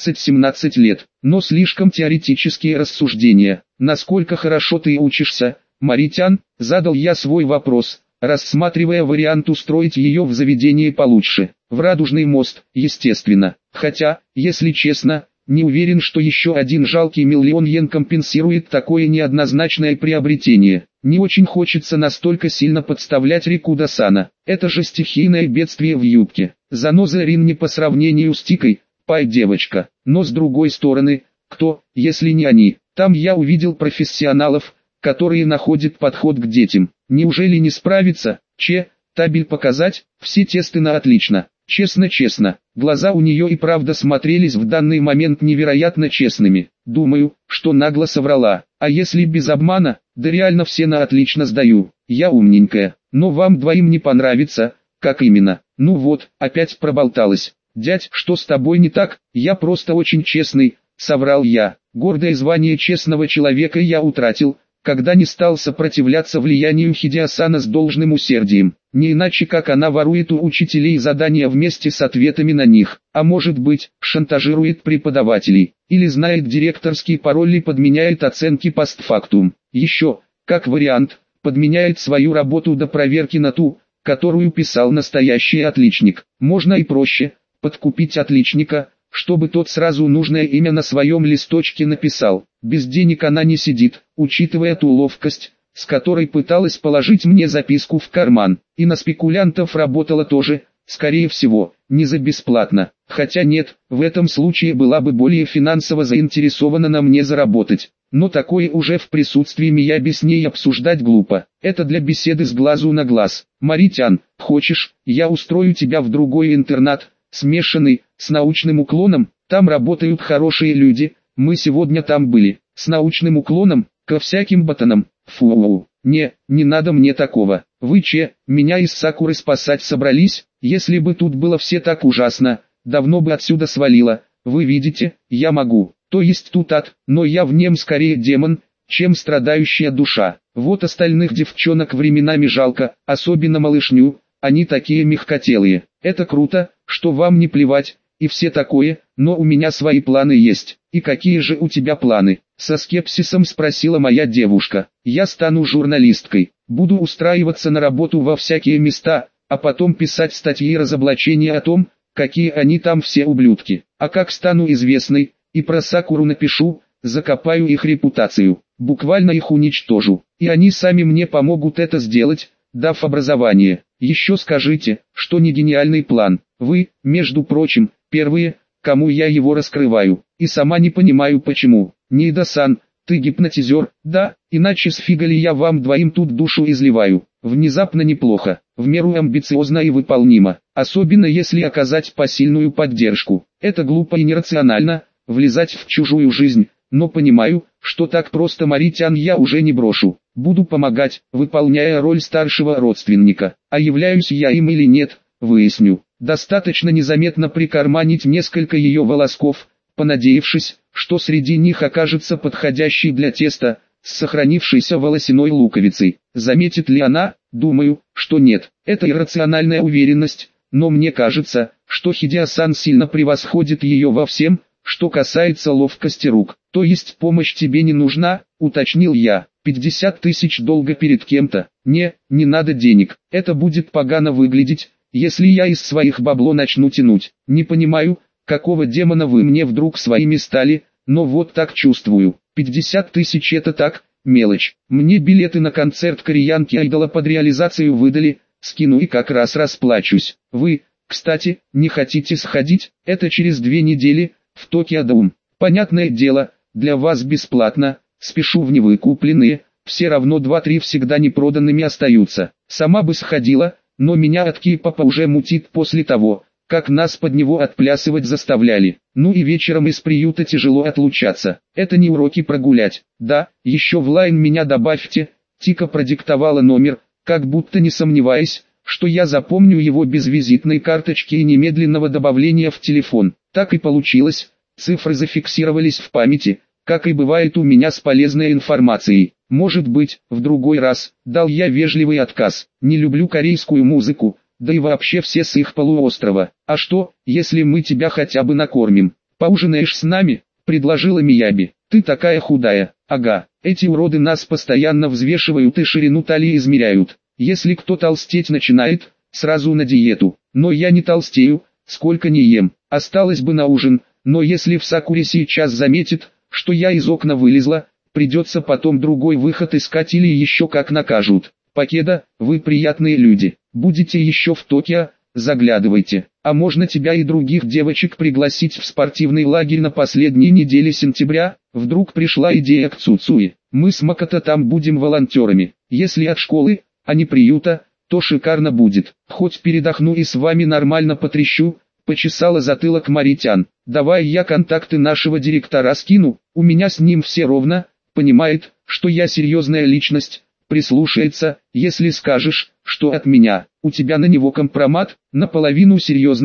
16-17 лет. Но слишком теоретические рассуждения. Насколько хорошо ты учишься, Маритян? Задал я свой вопрос, рассматривая вариант устроить ее в заведении получше. В Радужный мост, естественно. Хотя, если честно, не уверен, что еще один жалкий миллион йен компенсирует такое неоднозначное приобретение. Не очень хочется настолько сильно подставлять Рикуда-сана. Это же стихийное бедствие в юбке. Заноза Рин не по сравнению с Тикой, пай-девочка. Но с другой стороны, кто, если не они? Там я увидел профессионалов, которые находят подход к детям. Неужели не справиться? Табель показать? Все тесты на отлично. Честно, глаза у нее и правда смотрелись в данный момент невероятно честными. Думаю, что нагло соврала. А если без обмана, да реально все на отлично сдаю. Я умненькая, но вам двоим не понравится. Как именно? Ну вот, опять проболталась. «Дядь, что с тобой не так? Я просто очень честный», — соврал я. Гордое звание честного человека я утратил, когда не стал сопротивляться влиянию Хидеосана с должным усердием. Не иначе как она ворует у учителей задания вместе с ответами на них, а может быть, шантажирует преподавателей, или знает директорский пароль и подменяет оценки постфактум. Еще, как вариант, подменяет свою работу до проверки на ту, которую писал настоящий отличник. Можно и проще, подкупить отличника, чтобы тот сразу нужное имя на своем листочке написал. Без денег она не сидит, учитывая ту ловкость, с которой пыталась положить мне записку в карман. И на спекулянтов работала тоже, скорее всего, не за бесплатно. Хотя нет, в этом случае была бы более финансово заинтересована на мне заработать. Но такое уже в присутствии Мияби с ней обсуждать глупо. Это для беседы с глазу на глаз. «Маритян, хочешь, я устрою тебя в другой интернат, смешанный, с научным уклоном? Там работают хорошие люди, мы сегодня там были. С научным уклоном, ко всяким ботанам. Фу, не надо мне такого. Вы меня из Сакуры спасать собрались? Если бы тут было все так ужасно, давно бы отсюда свалило. Вы видите, я могу. То есть тут но я в нем скорее демон, чем страдающая душа. Вот остальных девчонок временами жалко, особенно малышню, они такие мягкотелые. Это круто, что вам не плевать, и все такое, но у меня свои планы есть. И какие же у тебя планы? Со скепсисом спросила моя девушка. Я стану журналисткой, буду устраиваться на работу во всякие места, а потом писать статьи разоблачения о том, какие они там все ублюдки. А как стану известной, и про Сакуру напишу, закопаю их репутацию, буквально их уничтожу. И они сами мне помогут это сделать, дав образование. Еще скажите, что не гениальный план. Вы, между прочим, первые, кому я его раскрываю. И сама не понимаю почему. Ниида-сан, ты гипнотизер, да? Иначе с фига ли я вам двоим тут душу изливаю? Внезапно неплохо, в меру амбициозно и выполнимо. Особенно если оказать посильную поддержку. Это глупо и нерационально, влезать в чужую жизнь. Но понимаю, что так просто Маритян я уже не брошу. Буду помогать, выполняя роль старшего родственника. А являюсь я им или нет, выясню. Достаточно незаметно прикарманить несколько ее волосков, понадеявшись, что среди них окажется подходящий для теста, с сохранившейся волосяной луковицей. Заметит ли она? Думаю, что нет. Это иррациональная уверенность, но мне кажется, что Хидео-сан сильно превосходит ее во всем, что касается ловкости рук. То есть помощь тебе не нужна, уточнил я. 50 тысяч долга перед кем-то. Не надо денег. Это будет погано выглядеть, если я из своих бабло начну тянуть. Не понимаю, какого демона вы мне вдруг своими стали, но вот так чувствую. 50 тысяч это так, мелочь. Мне билеты на концерт кореянки Айдола под реализацию выдали, скину и как раз расплачусь. Вы, кстати, не хотите сходить? Это через 2 недели, в Токио Дом. Понятное дело, для вас бесплатно, спешу в невыкупленные, все равно 2-3 всегда непроданными остаются. Сама бы сходила, но меня от кей-попа уже мутит после того, как нас под него отплясывать заставляли. Ну и вечером из приюта тяжело отлучаться. Это не уроки прогулять. Да, еще в лайн меня добавьте. Тика продиктовала номер, как будто не сомневаясь, что я запомню его без визитной карточки и немедленного добавления в телефон. Так и получилось, цифры зафиксировались в памяти, как и бывает у меня с полезной информацией. Может быть, в другой раз, дал я вежливый отказ. Не люблю корейскую музыку, да и вообще все с их полуострова. А что, если мы тебя хотя бы накормим? Поужинаешь с нами? Предложила Мияби. Ты такая худая. Ага, эти уроды нас постоянно взвешивают и ширину талии измеряют. Если кто толстеть начинает, сразу на диету. Но я не толстею, сколько не ем. Осталось бы на ужин, но если в Сакуре сейчас заметит, что я из окна вылезла, придется потом другой выход искать или еще как накажут. Покеда, вы приятные люди. Будете еще в Токио, заглядывайте. А можно тебя и других девочек пригласить в спортивный лагерь на последней неделе сентября? Вдруг пришла идея к Цуцуи. Мы с Макото там будем волонтерами. Если от школы, а не приюта, то шикарно будет. Хоть передохну и с вами нормально потрещу, почесала затылок Маритян. Давай я контакты нашего директора скину, у меня с ним все ровно, понимает, что я серьезная личность, прислушается, если скажешь, что от меня, у тебя на него компромат, наполовину серьезно,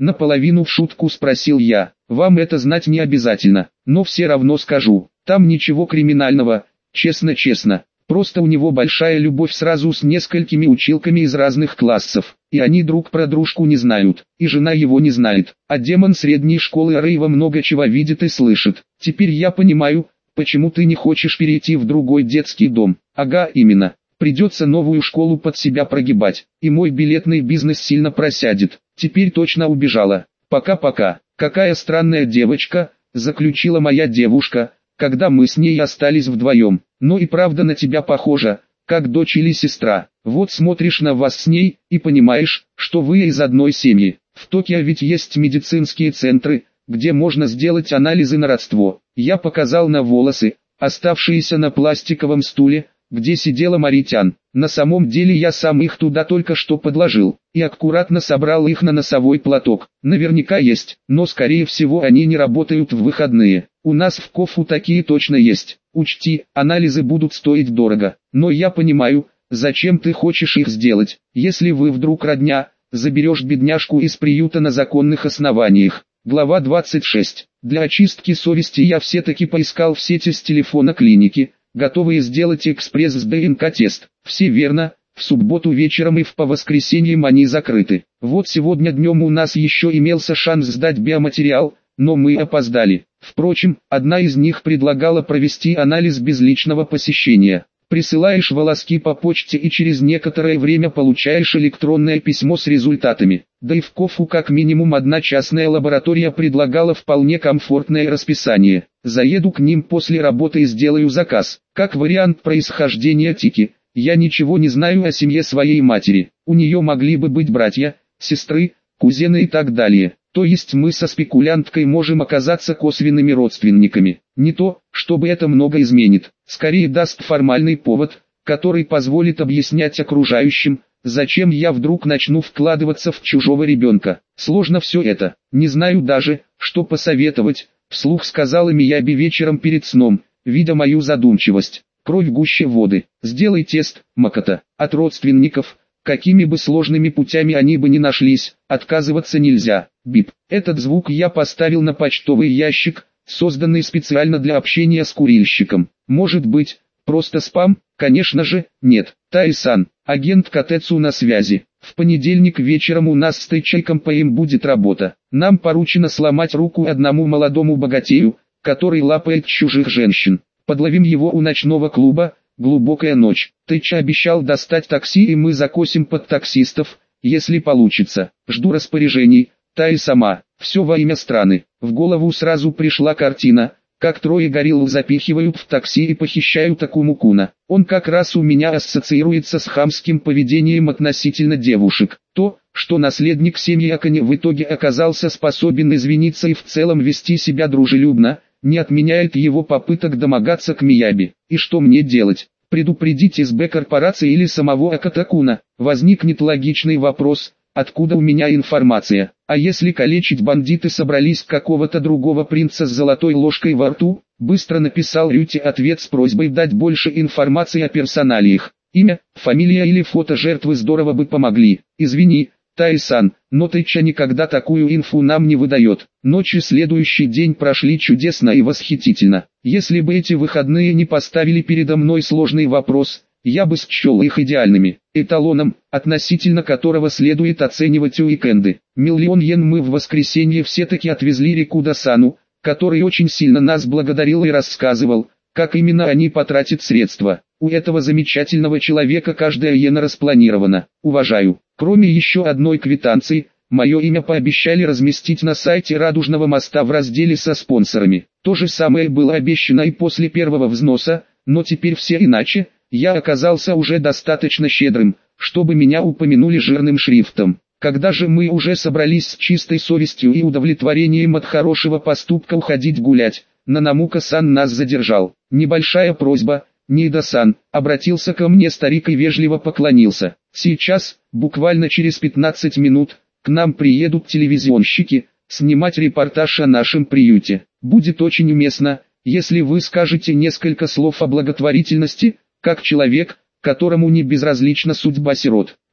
Наполовину в шутку спросил я. Вам это знать не обязательно, но все равно скажу. Там ничего криминального, честно. Просто у него большая любовь сразу с несколькими училками из разных классов, и они друг про дружку не знают, и жена его не знает, а демон средней школы Рейва много чего видит и слышит. Теперь я понимаю, почему ты не хочешь перейти в другой детский дом. Ага, именно. Придется новую школу под себя прогибать, и мой билетный бизнес сильно просядет. Теперь точно убежала. Пока-пока. Какая странная девочка, заключила моя девушка, когда мы с ней остались вдвоем. Но и правда на тебя похожа, как дочь или сестра. Вот смотришь на вас с ней, и понимаешь, что вы из одной семьи. В Токио ведь есть медицинские центры, где можно сделать анализы на родство. Я показал на волосы, оставшиеся на пластиковом стуле, где сидела Маритян. На самом деле я сам их туда только что подложил, и аккуратно собрал их на носовой платок. Наверняка есть, но скорее всего они не работают в выходные. У нас в Кофу такие точно есть. Учти, анализы будут стоить дорого, но я понимаю, зачем ты хочешь их сделать. Если вы вдруг родня, заберешь бедняжку из приюта на законных основаниях. Глава 26. Для очистки совести я все-таки поискал в сети с телефона клиники, готовые сделать экспресс с ДНК-тест. Все верно, в субботу вечером и по воскресеньям они закрыты. Вот сегодня днем у нас еще имелся шанс сдать биоматериал, но мы опоздали. Впрочем, одна из них предлагала провести анализ без личного посещения. Присылаешь волоски по почте и через некоторое время получаешь электронное письмо с результатами. Да и в Кофу как минимум одна частная лаборатория предлагала вполне комфортное расписание. Заеду к ним после работы и сделаю заказ. Как вариант происхождения Тики, я ничего не знаю о семье своей матери. У нее могли бы быть братья, сестры, кузены и так далее. То есть мы со спекулянткой можем оказаться косвенными родственниками. Не то, чтобы это много изменит, скорее даст формальный повод, который позволит объяснять окружающим, зачем я вдруг начну вкладываться в чужого ребенка. Сложно все это, не знаю даже, что посоветовать, вслух сказала Мияби вечером перед сном, видя мою задумчивость. Кровь гуще воды, сделай тест, Макото, от родственников. Какими бы сложными путями они бы ни нашлись, отказываться нельзя. Бип. Этот звук я поставил на почтовый ящик, созданный специально для общения с курильщиком. Может быть, просто спам? Конечно же, нет. Тай-сан, агент Катэцу на связи. В понедельник вечером у нас с Тайчайком ПМ будет работа. Нам поручено сломать руку одному молодому богатею, который лапает чужих женщин. Подловим его у ночного клуба. Глубокая ночь. Тыча обещал достать такси, и мы закосим под таксистов, если получится. Жду распоряжений. Тай сама. Все во имя страны. В голову сразу пришла картина, как трое горилл запихивают в такси и похищают Акуму-куна. Он как раз у меня ассоциируется с хамским поведением относительно девушек. То, что наследник семьи Акане в итоге оказался способен извиниться и в целом вести себя дружелюбно, не отменяет его попыток домогаться к Мияби. И что мне делать? Предупредить СБ корпорации или самого Акатакуна? Возникнет логичный вопрос, откуда у меня информация? А если калечить бандиты собрались какого-то другого принца с золотой ложкой во рту? Быстро написал Рюти ответ с просьбой дать больше информации о персоналиях. Имя, фамилия или фото жертвы здорово бы помогли. Извини, Тай-сан, но Тайча никогда такую инфу нам не выдает. Ночь и следующий день прошли чудесно и восхитительно. Если бы эти выходные не поставили передо мной сложный вопрос, я бы счел их идеальными, эталоном, относительно которого следует оценивать уикенды. 1 000 000 йен мы в воскресенье все-таки отвезли Рикуда-сану, который очень сильно нас благодарил и рассказывал, как именно они потратят средства. У этого замечательного человека каждая йена распланирована. Уважаю. Кроме еще одной квитанции, мое имя пообещали разместить на сайте Радужного моста в разделе со спонсорами. То же самое было обещано и после первого взноса, но теперь все иначе. Я оказался уже достаточно щедрым, чтобы меня упомянули жирным шрифтом. Когда же мы уже собрались с чистой совестью и удовлетворением от хорошего поступка уходить гулять, Нанамука-сан нас задержал. Небольшая просьба, Нида-сан, обратился ко мне старик и вежливо поклонился. Сейчас, буквально через 15 минут, к нам приедут телевизионщики, снимать репортаж о нашем приюте. Будет очень уместно, если вы скажете несколько слов о благотворительности, как человек, которому не безразлична судьба сирот.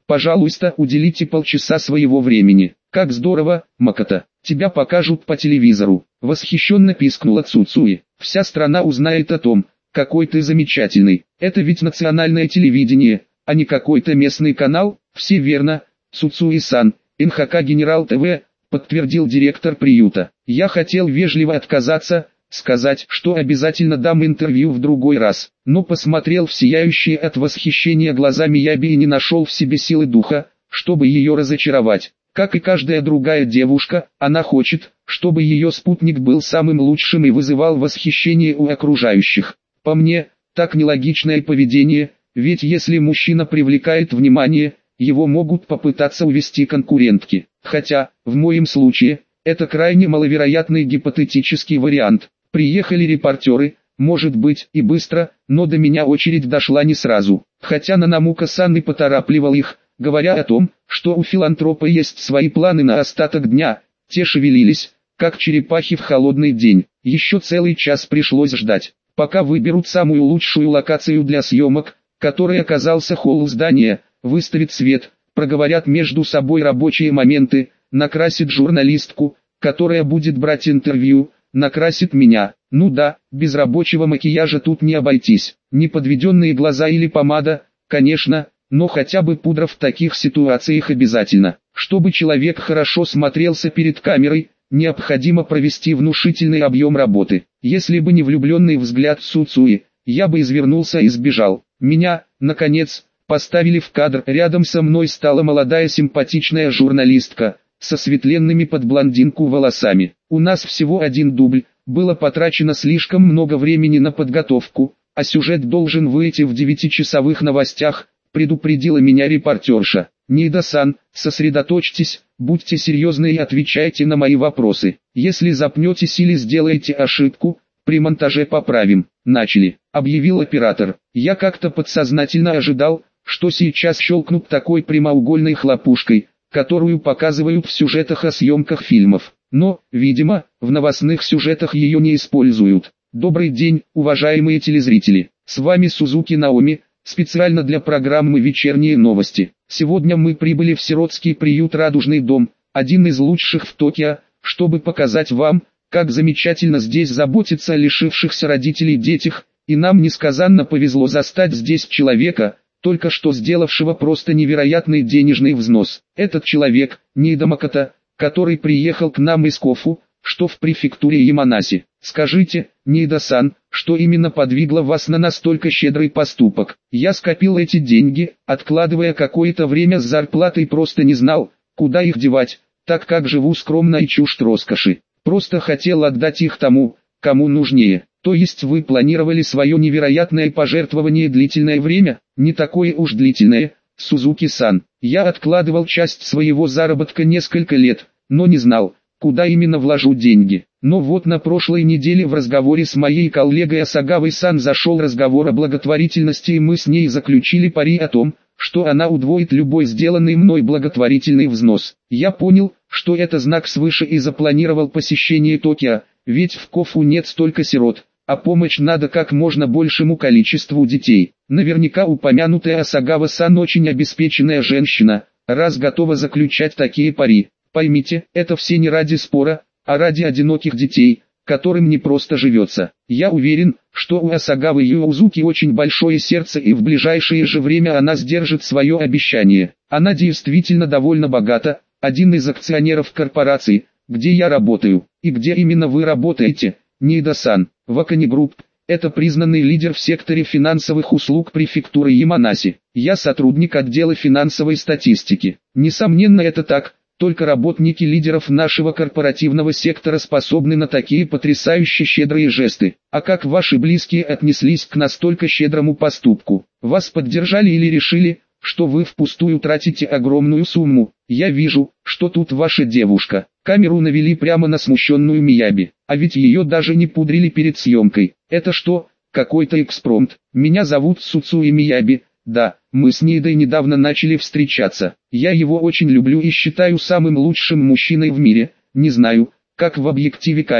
Пожалуйста, уделите полчаса своего времени. Как здорово, Макото. Тебя покажут по телевизору. Восхищенно пискнула Цуцуи. Вся страна узнает о том, какой ты замечательный. Это ведь национальное телевидение, а не какой-то местный канал. Все верно, Цуцуи-сан, НХК Генерал ТВ, подтвердил директор приюта. Я хотел вежливо отказаться, сказать, что обязательно дам интервью в другой раз, но посмотрел в сияющие от восхищения глаза Мияби и не нашел в себе силы духа, чтобы ее разочаровать. Как и каждая другая девушка, она хочет, чтобы ее спутник был самым лучшим и вызывал восхищение у окружающих. По мне, так нелогичное поведение, ведь если мужчина привлекает внимание, его могут попытаться увести конкурентки. Хотя, в моем случае, это крайне маловероятный гипотетический вариант. Приехали репортеры, может быть, и быстро, но до меня очередь дошла не сразу. Хотя Нанамука-сан и поторапливал их, говоря о том, что у филантропа есть свои планы на остаток дня. Те шевелились, как черепахи в холодный день. Еще целый час пришлось ждать, пока выберут самую лучшую локацию для съемок, которой оказался холл здания, выставит свет, проговорят между собой рабочие моменты, накрасит журналистку, которая будет брать интервью, накрасит меня. Ну да, без рабочего макияжа тут не обойтись. Не подведенные глаза или помада, конечно, но хотя бы пудра в таких ситуациях обязательно. Чтобы человек хорошо смотрелся перед камерой, необходимо провести внушительный объем работы. Если бы не влюбленный взгляд Цуцуи, я бы извернулся и сбежал. Меня, наконец, поставили в кадр. Рядом со мной стала молодая симпатичная журналистка, со светленными под блондинку волосами. У нас всего один дубль, было потрачено слишком много времени на подготовку, а сюжет должен выйти в 9-часовых новостях, предупредила меня репортерша. Ниида-сан, сосредоточьтесь, будьте серьезны и отвечайте на мои вопросы. Если запнетесь или сделаете ошибку, при монтаже поправим. Начали, объявил оператор. Я как-то подсознательно ожидал, что сейчас щелкнут такой прямоугольной хлопушкой, которую показывают в сюжетах о съемках фильмов. Но, видимо, в новостных сюжетах ее не используют. Добрый день, уважаемые телезрители. С вами Сузуки Наоми, специально для программы «Вечерние новости». Сегодня мы прибыли в сиротский приют «Радужный дом», один из лучших в Токио, чтобы показать вам, как замечательно здесь заботиться о лишившихся родителей детях, и нам несказанно повезло застать здесь человека, только что сделавшего просто невероятный денежный взнос. Этот человек, Ниида Макото, который приехал к нам из Кофу, что в префектуре Яманаси. Скажите, Ниида-сан, что именно подвигло вас на настолько щедрый поступок? Я скопил эти деньги, откладывая какое-то время с зарплатой, просто не знал, куда их девать, так как живу скромно и чужд роскоши. Просто хотел отдать их тому, кому нужнее. То есть вы планировали свое невероятное пожертвование длительное время? Не такое уж длительное, Сузуки-сан. Я откладывал часть своего заработка несколько лет, но не знал, куда именно вложу деньги. Но вот на прошлой неделе в разговоре с моей коллегой Асагавой-сан зашел разговор о благотворительности, и мы с ней заключили пари о том, что она удвоит любой сделанный мной благотворительный взнос. Я понял, что это знак свыше, и запланировал посещение Токио, ведь в Кофу нет столько сирот, а помощь надо как можно большему количеству детей. Наверняка упомянутая Асагава-сан очень обеспеченная женщина, раз готова заключать такие пари. Поймите, это все не ради спора, а ради одиноких детей, которым не просто живется. Я уверен, что у Асагавы Юозуки очень большое сердце, и в ближайшее же время она сдержит свое обещание. Она действительно довольно богата, один из акционеров корпорации, где я работаю. И где именно вы работаете, Ниида-сан? В Акани Групп. Это признанный лидер в секторе финансовых услуг префектуры Яманаси. Я сотрудник отдела финансовой статистики. Несомненно, это так. Только работники лидеров нашего корпоративного сектора способны на такие потрясающе щедрые жесты. А как ваши близкие отнеслись к настолько щедрому поступку? Вас поддержали или решили, что вы впустую тратите огромную сумму? Я вижу, что тут ваша девушка. Камеру навели прямо на смущенную Мияби. А ведь ее даже не пудрили перед съемкой. Это что, какой-то экспромт? Меня зовут Суцуи Мияби. Да, мы с Ниидой недавно начали встречаться. Я его очень люблю и считаю самым лучшим мужчиной в мире. Не знаю, как в объективе камеры,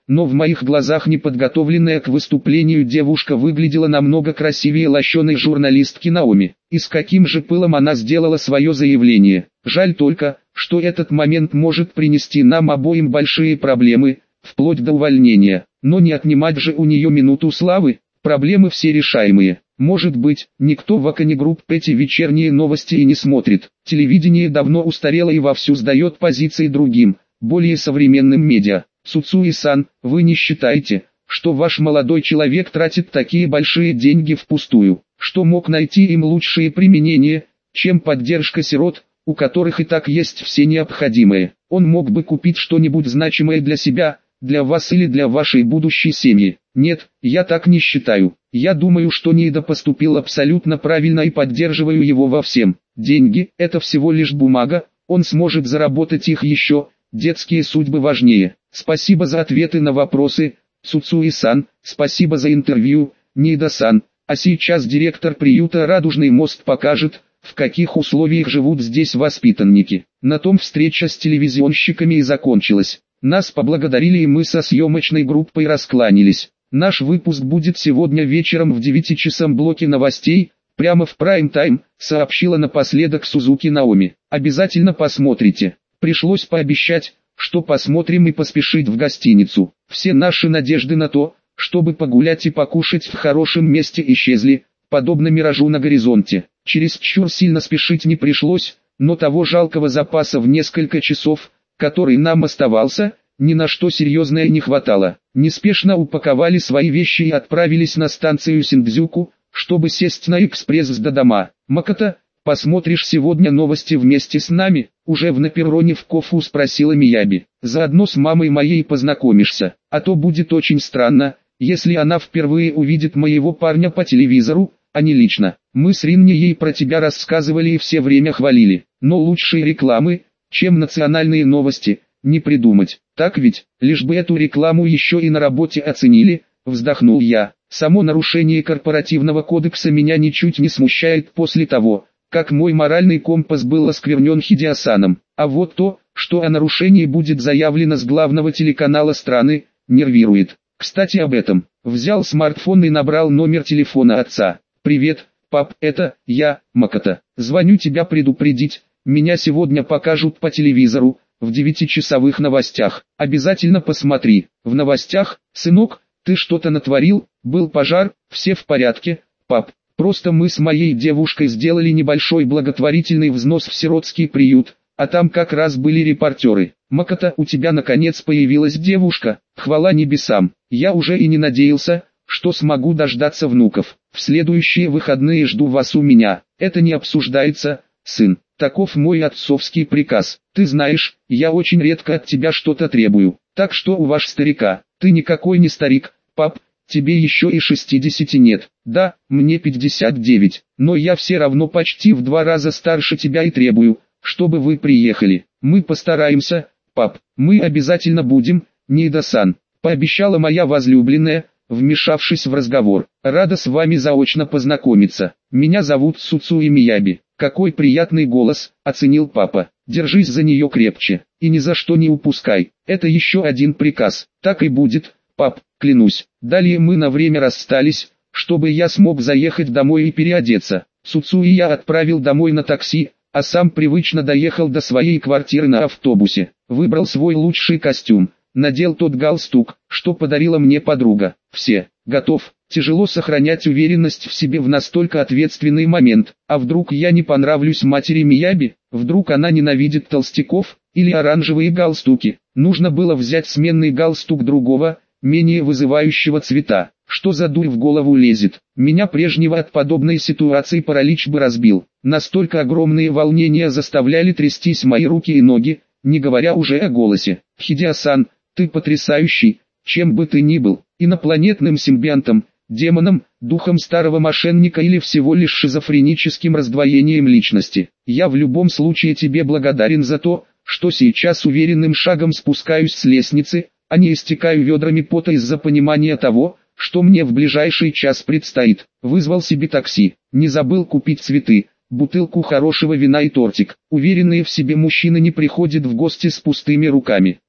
но в моих глазах неподготовленная к выступлению девушка выглядела намного красивее лощеной журналистки Наоми. И с каким же пылом она сделала свое заявление. Жаль только, что этот момент может принести нам обоим большие проблемы, вплоть до увольнения. Но не отнимать же у нее минуту славы, проблемы все решаемые. Может быть, никто в Аконе Групп эти вечерние новости и не смотрит. Телевидение давно устарело и вовсю сдает позиции другим, более современным медиа. Цуцуи-сан, вы не считаете, что ваш молодой человек тратит такие большие деньги впустую, что мог найти им лучшее применение, чем поддержка сирот, у которых и так есть все необходимое? Он мог бы купить что-нибудь значимое для себя, для вас или для вашей будущей семьи. Нет, я так не считаю. Я думаю, что Нида поступил абсолютно правильно и поддерживаю его во всем. Деньги – это всего лишь бумага, он сможет заработать их еще, детские судьбы важнее. Спасибо за ответы на вопросы, Цуцуи-сан, спасибо за интервью, Нида-сан. А сейчас директор приюта «Радужный мост» покажет, в каких условиях живут здесь воспитанники. На том встреча с телевизионщиками и закончилась. Нас поблагодарили и мы со съемочной группой раскланялись. Наш выпуск будет сегодня вечером в 9-часовом блоке новостей, прямо в прайм-тайм, сообщила напоследок Сузуки Наоми. Обязательно посмотрите. Пришлось пообещать, что посмотрим и поспешить в гостиницу. Все наши надежды на то, чтобы погулять и покушать в хорошем месте исчезли, подобно миражу на горизонте. Чересчур сильно спешить не пришлось, но того жалкого запаса в несколько часов, который нам оставался, ни на что серьезное не хватало. Неспешно упаковали свои вещи и отправились на станцию Синдзюку, чтобы сесть на экспресс с Додома. «Макото, посмотришь сегодня новости вместе с нами?» Уже в перроне в Кофу спросила Мияби. «Заодно с мамой моей познакомишься, а то будет очень странно, если она впервые увидит моего парня по телевизору, а не лично. Мы с Ринни ей про тебя рассказывали и все время хвалили, но лучшие рекламы, чем национальные новости, не придумать. Так ведь, лишь бы эту рекламу еще и на работе оценили», вздохнул я. «Само нарушение корпоративного кодекса меня ничуть не смущает после того, как мой моральный компас был осквернен Хидеосаном. А вот то, что о нарушении будет заявлено с главного телеканала страны, нервирует. Кстати об этом. Взял смартфон и набрал номер телефона отца. «Привет, пап, это я, Макото. Звоню тебя предупредить, меня сегодня покажут по телевизору, в 9-часовых новостях. Обязательно посмотри. В новостях, сынок, ты что-то натворил, был пожар, все в порядке, пап. Просто мы с моей девушкой сделали небольшой благотворительный взнос в сиротский приют, а там как раз были репортеры. Макото, у тебя наконец появилась девушка, хвала небесам. Я уже и не надеялся, что смогу дождаться внуков. В следующие выходные жду вас у меня. Это не обсуждается, сын. Таков мой отцовский приказ. Ты знаешь, я очень редко от тебя что-то требую. Так что у ваш старика, ты никакой не старик, пап, тебе еще и 60 нет. Да, мне 59, но я все равно почти в 2 раза старше тебя и требую, чтобы вы приехали. Мы постараемся, пап, мы обязательно будем, Нида-сан, пообещала моя возлюбленная, вмешавшись в разговор. Рада с вами заочно познакомиться. Меня зовут Цуцуи Мияби. Какой приятный голос, оценил папа. Держись за нее крепче, и ни за что не упускай. Это еще один приказ. Так и будет, пап, клянусь. Далее мы на время расстались, чтобы я смог заехать домой и переодеться. Цуцуи я отправил домой на такси, а сам привычно доехал до своей квартиры на автобусе. Выбрал свой лучший костюм, надел тот галстук, что подарила мне подруга. Все, готов. Тяжело сохранять уверенность в себе в настолько ответственный момент. А вдруг я не понравлюсь матери Мияби? Вдруг она ненавидит толстяков, или оранжевые галстуки? Нужно было взять сменный галстук другого, менее вызывающего цвета. Что за дурь в голову лезет? Меня прежнего от подобной ситуации паралич бы разбил. Настолько огромные волнения заставляли трястись мои руки и ноги, не говоря уже о голосе. Хидео-сан, ты потрясающий, чем бы ты ни был, инопланетным симбионтом, демоном, духом старого мошенника или всего лишь шизофреническим раздвоением личности. Я в любом случае тебе благодарен за то, что сейчас уверенным шагом спускаюсь с лестницы, а не истекаю ведрами пота из-за понимания того, что мне в ближайший час предстоит. Вызвал себе такси, не забыл купить цветы, бутылку хорошего вина и тортик. Уверенные в себе мужчины не приходят в гости с пустыми руками.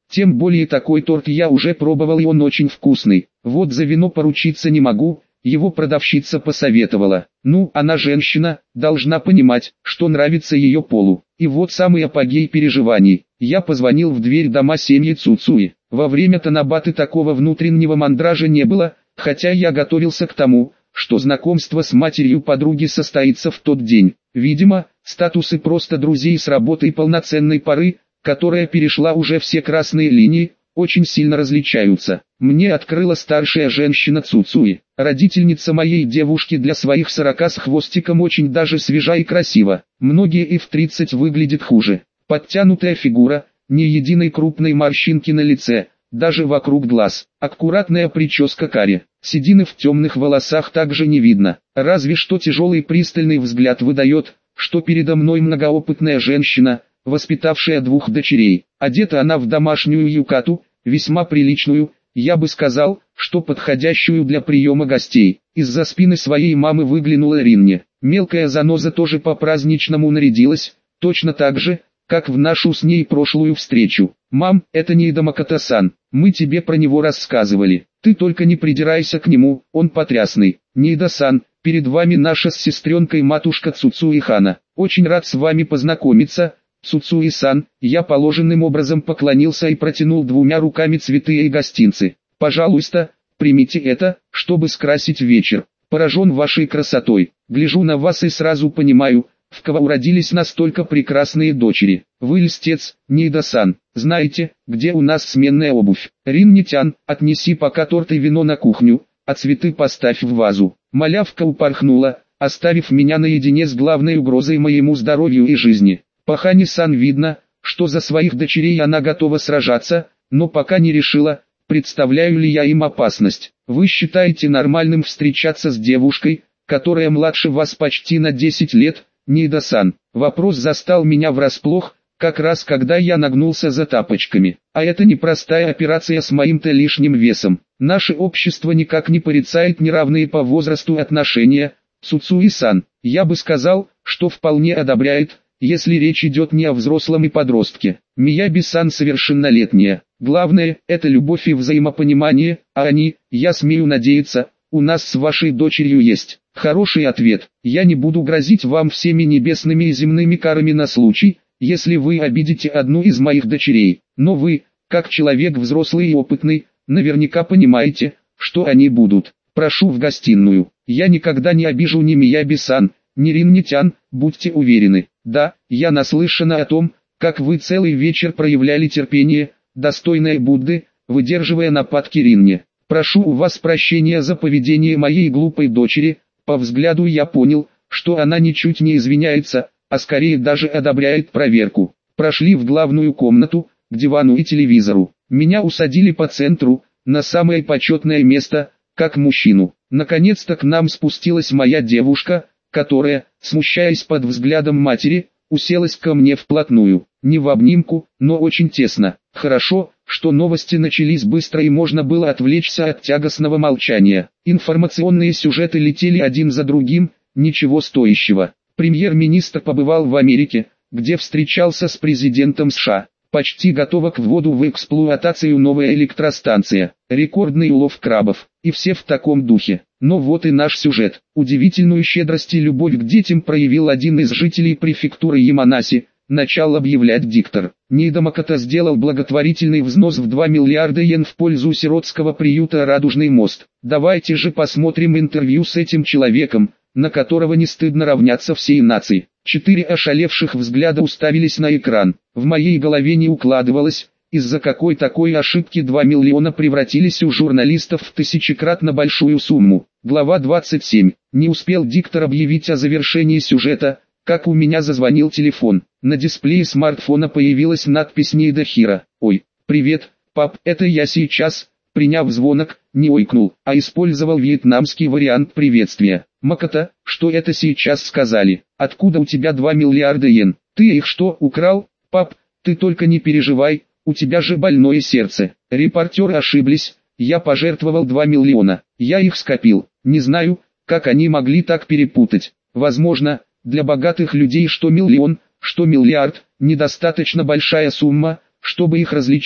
Тем более такой торт я уже пробовал и он очень вкусный. Вот за вино поручиться не могу, его продавщица посоветовала. Ну, она женщина, должна понимать, что нравится ее полу. И вот самый апогей переживаний. Я позвонил в дверь дома семьи Цуцуи. Во время Танабаты такого внутреннего мандража не было, хотя я готовился к тому, что знакомство с матерью подруги состоится в тот день. Видимо, статусы просто друзей с работы и полноценной пары, которая перешла уже все красные линии, очень сильно различаются. Мне открыла старшая женщина Цуцуи, родительница моей девушки, для своих 40 с хвостиком очень даже свежа и красива. Многие и в 30 выглядят хуже. Подтянутая фигура, ни единой крупной морщинки на лице, даже вокруг глаз. Аккуратная прическа каре, седины в темных волосах также не видно. Разве что тяжелый пристальный взгляд выдает, что передо мной многоопытная женщина, воспитавшая 2 дочерей. Одета она в домашнюю юкату, весьма приличную, я бы сказал, что подходящую для приема гостей. Из-за спины своей мамы выглянула Ринни. Мелкая заноза тоже по-праздничному нарядилась, точно так же, как в нашу с ней прошлую встречу. «Мам, это не Идамаката-сан, мы тебе про него рассказывали. Ты только не придирайся к нему, он потрясный. Ниида-сан, перед вами наша с сестренкой матушка Цуцуи-хана. Очень рад с вами познакомиться, Цуцуи-сан». Я положенным образом поклонился и протянул 2 руками цветы и гостинцы. «Пожалуйста, примите это, чтобы скрасить вечер. Поражен вашей красотой. Гляжу на вас и сразу понимаю, в кого уродились настолько прекрасные дочери. Вы льстец, Ниида-сан. Знаете, где у нас сменная обувь? Ринни-тян, отнеси пока торт и вино на кухню, а цветы поставь в вазу». Малявка упорхнула, оставив меня наедине с главной угрозой моему здоровью и жизни. По Хани-сан видно, что за своих дочерей она готова сражаться, но пока не решила, представляю ли я им опасность. Вы считаете нормальным встречаться с девушкой, которая младше вас почти на 10 лет, Ниида-сан? Вопрос застал меня врасплох, как раз когда я нагнулся за тапочками. А это непростая операция с моим-то лишним весом. Наше общество никак не порицает неравные по возрасту отношения, Цуцуи-сан. Я бы сказал, что вполне одобряет, если речь идет не о взрослом и подростке. Мияби-сан совершеннолетняя. Главное, это любовь и взаимопонимание, а они, я смею надеяться, у нас с вашей дочерью есть. Хороший ответ. Я не буду грозить вам всеми небесными и земными карами на случай, если вы обидите одну из моих дочерей. Но вы, как человек взрослый и опытный, наверняка понимаете, что они будут. Прошу в гостиную. Я никогда не обижу ни Мияби-сан, ни Ринни-тян, будьте уверены. Да, я наслышана о том, как вы целый вечер проявляли терпение, достойное Будды, выдерживая нападки Ринни. Прошу у вас прощения за поведение моей глупой дочери. По взгляду я понял, что она ничуть не извиняется, а скорее даже одобряет проверку. Прошли в главную комнату, к дивану и телевизору. Меня усадили по центру, на самое почетное место, как мужчину. Наконец-то к нам спустилась моя девушка, которая, смущаясь под взглядом матери, уселась ко мне вплотную. Не в обнимку, но очень тесно. Хорошо, что новости начались быстро и можно было отвлечься от тягостного молчания. Информационные сюжеты летели один за другим, ничего стоящего. Премьер-министр побывал в Америке, где встречался с президентом США. Почти готова к вводу в эксплуатацию новая электростанция. Рекордный улов крабов. И все в таком духе. Но вот и наш сюжет. Удивительную щедрость и любовь к детям проявил один из жителей префектуры Яманаси. Начал объявлять диктор. Ниидамаката сделал благотворительный взнос в 2 миллиарда йен в пользу сиротского приюта «Радужный мост». Давайте же посмотрим интервью с этим человеком, на которого не стыдно равняться всей нации. 4 ошалевших взгляда уставились на экран. В моей голове не укладывалось, из-за какой такой ошибки 2 миллиона превратились у журналистов в тысячекратно большую сумму. Глава 27. Не успел диктор объявить о завершении сюжета, как у меня зазвонил телефон. На дисплее смартфона появилась надпись «Ниида Хиро». «Ой, привет, пап, это я сейчас». Приняв звонок, не ойкнул, а использовал вьетнамский вариант приветствия. «Маката, что это сейчас сказали? Откуда у тебя 2 миллиарда йен? Ты их что, украл? Пап, ты только не переживай, у тебя же больное сердце». Репортеры ошиблись, я пожертвовал 2 миллиона. Я их скопил. Не знаю, как они могли так перепутать. Возможно, для богатых людей что миллион, что миллиард, недостаточно большая сумма, чтобы их различать.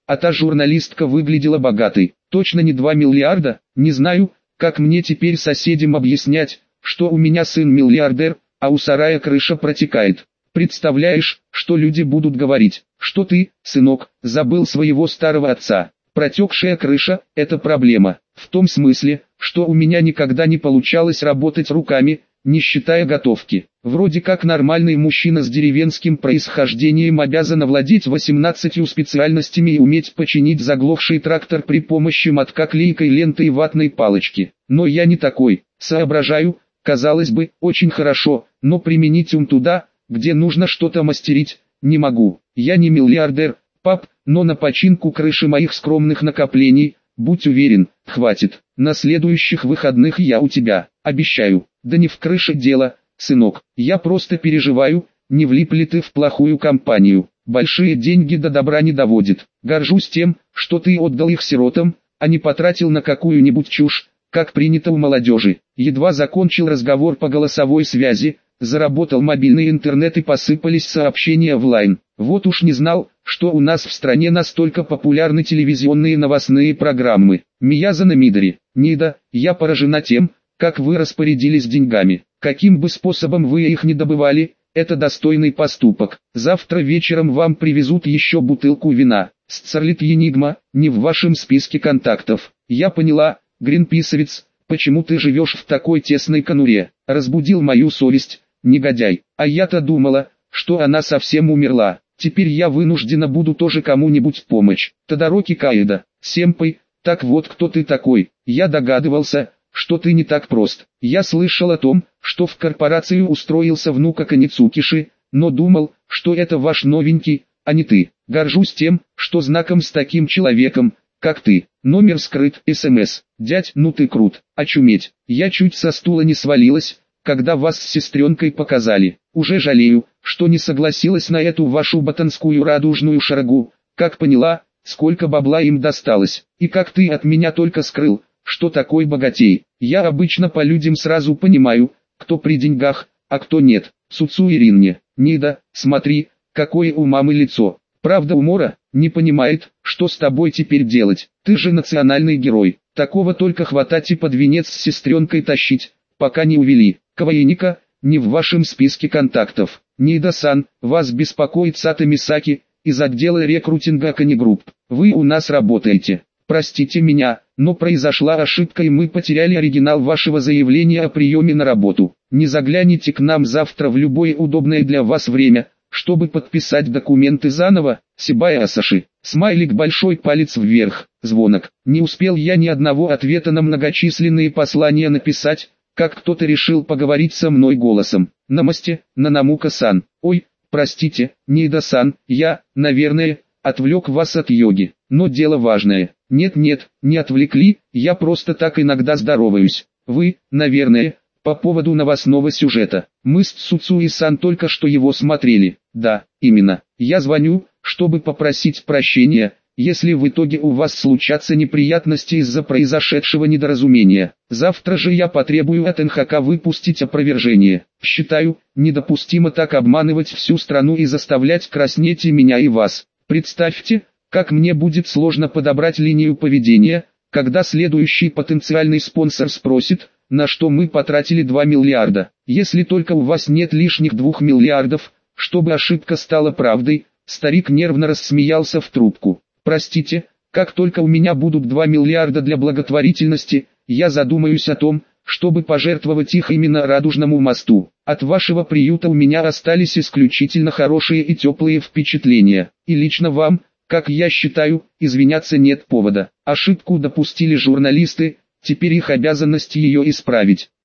а та журналистка выглядела богатой. Точно не 2 миллиарда, не знаю, как мне теперь соседям объяснять, что у меня сын миллиардер, а у сарая крыша протекает. Представляешь, что люди будут говорить, что ты, сынок, забыл своего старого отца. Протекшая крыша – это проблема, в том смысле, что у меня никогда не получалось работать руками, не считая готовки. Вроде как нормальный мужчина с деревенским происхождением обязан овладеть 18 специальностями и уметь починить заглохший трактор при помощи мотка клейкой ленты и ватной палочки. Но я не такой, соображаю, казалось бы, очень хорошо, но применить ум туда, где нужно что-то мастерить, не могу. Я не миллиардер, пап, но на починку крыши моих скромных накоплений, будь уверен, хватит. На следующих выходных я у тебя, обещаю. Да не в крыше дело, сынок, я просто переживаю, не влип ли ты в плохую компанию. Большие деньги до добра не доводят. Горжусь тем, что ты отдал их сиротам, а не потратил на какую-нибудь чушь, как принято у молодежи. Едва закончил разговор по голосовой связи, заработал мобильный интернет и посыпались сообщения в лайн. Вот уж не знал, что у нас в стране настолько популярны телевизионные новостные программы. Мияза на Мидори. Нида, я поражена тем, как вы распорядились деньгами. Каким бы способом вы их не добывали, это достойный поступок. Завтра вечером вам привезут еще бутылку вина. Старлит Енигма, не в вашем списке контактов. Я поняла, гринписовец, почему ты живешь в такой тесной конуре. Разбудил мою совесть, негодяй. А я-то думала, что она совсем умерла. Теперь я вынуждена буду тоже кому-нибудь помочь. Тодароки Каэда, Семпай, так вот кто ты такой. Я догадывался, что ты не так прост. Я слышал о том, что в корпорацию устроился внук Аканицукиши, но думал, что это ваш новенький, а не ты. Горжусь тем, что знаком с таким человеком, как ты. Номер скрыт, СМС. Дядь, ну ты крут, очуметь. Я чуть со стула не свалилась, когда вас с сестренкой показали. Уже жалею, что не согласилась на эту вашу ботанскую радужную шарагу. Как поняла, сколько бабла им досталось, и как ты от меня только скрыл, что такой богатей. Я обычно по людям сразу понимаю, кто при деньгах, а кто нет. Цуцу Иринне, Нида, смотри, какое у мамы лицо. Правда умора, не понимает, что с тобой теперь делать. Ты же национальный герой. Такого только хватать и под венец с сестренкой тащить, пока не увели. Каваеника, не в вашем списке контактов. Нида-сан, вас беспокоит Сато Мисаки, из отдела рекрутинга Канигрупп. Вы у нас работаете. Простите меня, но произошла ошибка и мы потеряли оригинал вашего заявления о приеме на работу. Не загляните к нам завтра в любое удобное для вас время, чтобы подписать документы заново. Сибая Асаши. Смайлик большой палец вверх, звонок. Не успел я ни одного ответа на многочисленные послания написать, как кто-то решил поговорить со мной голосом. Намасте, Нанамука-сан. Ой, простите, Нида-сан, я, наверное, отвлек вас от йоги. Но дело важное. Нет-нет, не отвлекли, я просто так иногда здороваюсь. Вы, наверное, по поводу новостного сюжета. Мы с Цуцуи-сан только что его смотрели. Да, именно. Я звоню, чтобы попросить прощения, если в итоге у вас случатся неприятности из-за произошедшего недоразумения. Завтра же я потребую от НХК выпустить опровержение. Считаю, недопустимо так обманывать всю страну и заставлять краснеть и меня, и вас. Представьте, как мне будет сложно подобрать линию поведения, когда следующий потенциальный спонсор спросит, на что мы потратили 2 миллиарда. Если только у вас нет лишних 2 миллиардов, чтобы ошибка стала правдой. Старик нервно рассмеялся в трубку. Простите, как только у меня будут 2 миллиарда для благотворительности, я задумаюсь о том, чтобы пожертвовать их именно Радужному мосту. От вашего приюта у меня остались исключительно хорошие и теплые впечатления. И лично вам, как я считаю, извиняться нет повода. Ошибку допустили журналисты, теперь их обязанность ее исправить.